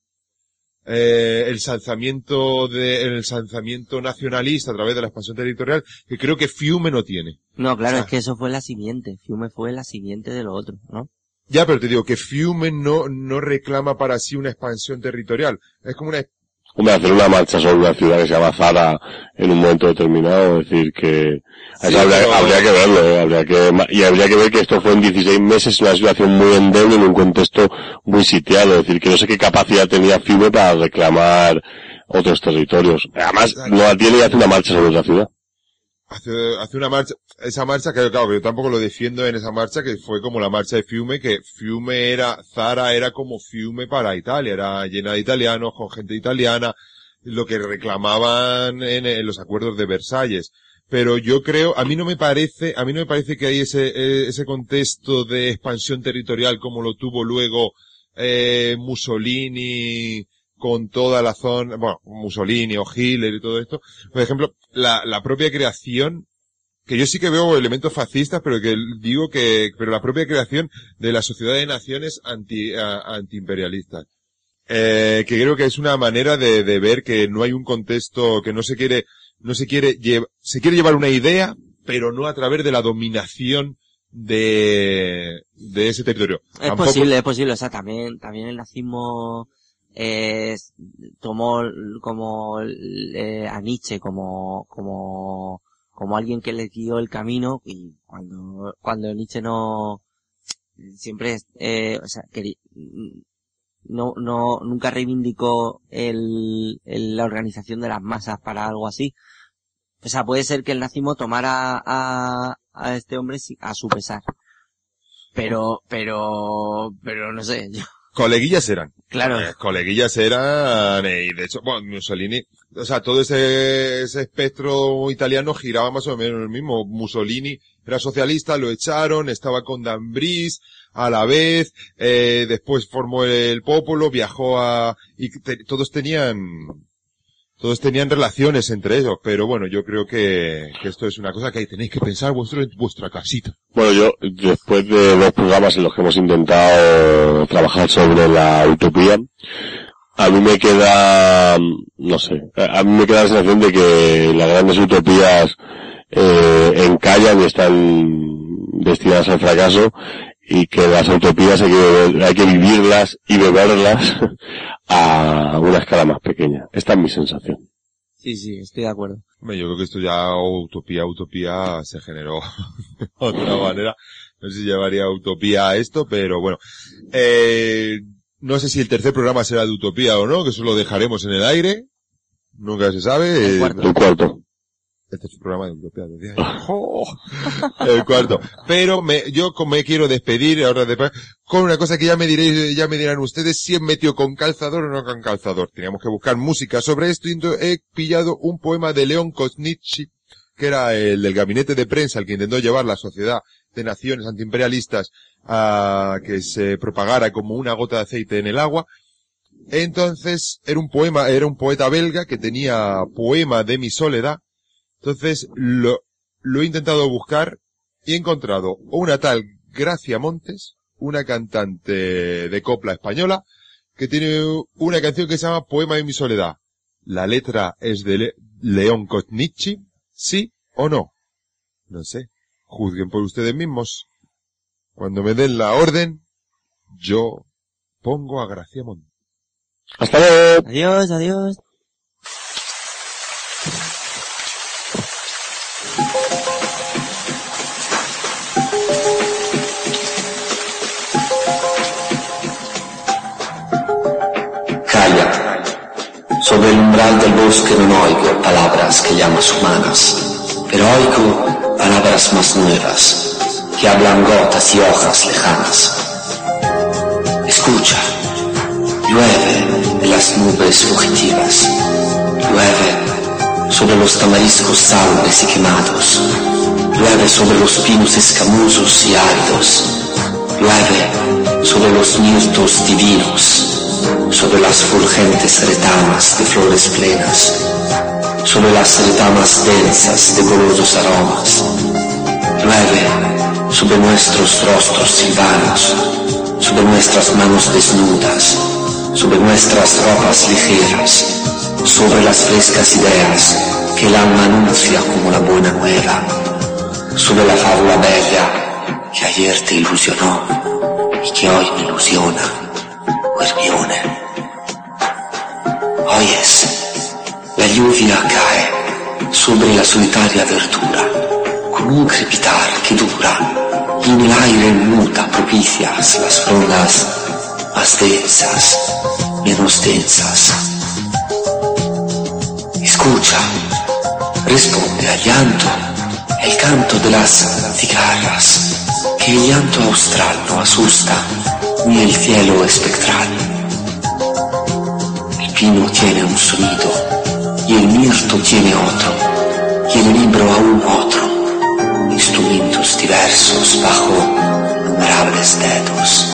eh, el lanzamiento de, el lanzamiento nacionalista a través de la expansión territorial, que creo que Fiume no tiene. No, claro, O sea, es que eso fue la siguiente. Fiume fue la siguiente de lo otro, ¿no? Ya, pero te digo que Fiume no, no reclama para sí una expansión territorial. Es como una... Hombre, hacer una marcha sobre una ciudad que se llama Zara en un momento determinado, es decir que Sí, eso habría, pero... habría que verlo, ¿eh? habría que, y habría que ver que esto fue en dieciséis meses, una situación muy endeble en un contexto muy sitiado, es decir que no sé qué capacidad tenía Fiume para reclamar otros territorios. Además, no la tiene y hace una marcha sobre otra ciudad. Hace, hace una marcha, esa marcha que claro, yo tampoco lo defiendo en esa marcha, que fue como la marcha de Fiume, que Fiume era, Zara era como Fiume para Italia, era llena de italianos, con gente italiana, lo que reclamaban en, en los acuerdos de Versalles. Pero yo creo, a mí no me parece, a mí no me parece que hay ese, ese contexto de expansión territorial como lo tuvo luego, eh, Mussolini, con toda la zona, bueno, Mussolini o Hitler y todo esto. Por ejemplo, la, la propia creación, que yo sí que veo elementos fascistas, pero que digo que, pero la propia creación de la Sociedad de Naciones anti, a, antiimperialistas. Eh, que creo que es una manera de, de ver que no hay un contexto, que no se quiere, no se quiere llevar, se quiere llevar una idea, pero no a través de la dominación de, de ese territorio. Es Tampoco... posible, es posible, o sea, también, también el nazismo, eh, tomó como, eh, a Nietzsche como, como, como alguien que le guió el camino, y cuando, cuando Nietzsche no, siempre, eh, o sea, quería, no, no, nunca reivindicó el, el, la organización de las masas para algo así. O sea, puede ser que el nazismo tomara a, a este hombre a su pesar. Pero, pero, pero no sé, yo. Coleguillas eran. Claro. Eh, coleguillas eran, eh, y de hecho, bueno, Mussolini, o sea, todo ese, ese espectro italiano giraba más o menos el mismo. Mussolini era socialista, lo echaron, estaba con D'Ambris a la vez, eh, después formó el Popolo, viajó a, y te, todos tenían, todos tenían relaciones entre ellos, pero bueno, yo creo que, que esto es una cosa que ahí tenéis que pensar vuestro, en vuestra casita. Bueno, yo, después de los programas en los que hemos intentado trabajar sobre la utopía, a mí me queda, no sé, a mí me queda la sensación de que las grandes utopías eh, encallan y están destinadas al fracaso, y que las utopías hay que, hay que vivirlas y beberlas a una escala más pequeña. Esta es mi sensación. Sí, sí, estoy de acuerdo. Yo creo que esto ya, utopía, utopía, se generó de otra manera. No sé si llevaría utopía a esto, pero bueno. Eh, no sé si el tercer programa será de utopía o no, que eso lo dejaremos en el aire. Nunca se sabe. El cuarto. El cuarto. Este es un programa de utopía, decía. Oh, el cuarto. Pero me, yo me quiero despedir ahora de, con una cosa que ya me diréis, ya me dirán ustedes si he metido con calzador o no con calzador. Teníamos que buscar música sobre esto y he pillado un poema de León Kosnichi, que era el del gabinete de prensa, el que intentó llevar la Sociedad de Naciones Antiimperialistas a que se propagara como una gota de aceite en el agua. Entonces, era un poema, era un poeta belga que tenía poema de mi soledad. Entonces, lo, lo he intentado buscar y he encontrado una tal Gracia Montes, una cantante de copla española, que tiene una canción que se llama Poema de mi soledad. La letra es de Le- León Kosnichi, ¿sí o no? No sé, juzguen por ustedes mismos. Cuando me den la orden, yo pongo a Gracia Montes. Hasta luego. Adiós, adiós. Calla. Sobre el umbral del bosque no oigo palabras que llamas humanas, pero oigo palabras más nuevas, que hablan gotas y hojas lejanas. Escucha. Llueve en las nubes fugitivas, llueve sobre los tamariscos salves y quemados, llueve sobre los pinos escamosos y áridos, llueve sobre los mirtos divinos, sobre las fulgentes retamas de flores plenas, sobre las retamas densas de golosos aromas, llueve sobre nuestros rostros silvanos, sobre nuestras manos desnudas, sobre nuestras ropas ligeras, sobre las frescas ideas que el alma anuncia como la buena nueva, sobre la fábula bella que ayer te ilusionó y que hoy me ilusiona, Hermione. Oyes, la lluvia cae sobre la solitaria verdura, con un crepitar que dura, y en el aire inmuta propicias las frondas más densas, menos densas. Escucha, responde al llanto, el canto de las cigarras, que el llanto austral no asusta, ni el cielo espectral. El pino tiene un sonido, y el mirto tiene otro, y el libro aún otro, instrumentos diversos bajo innumerables dedos.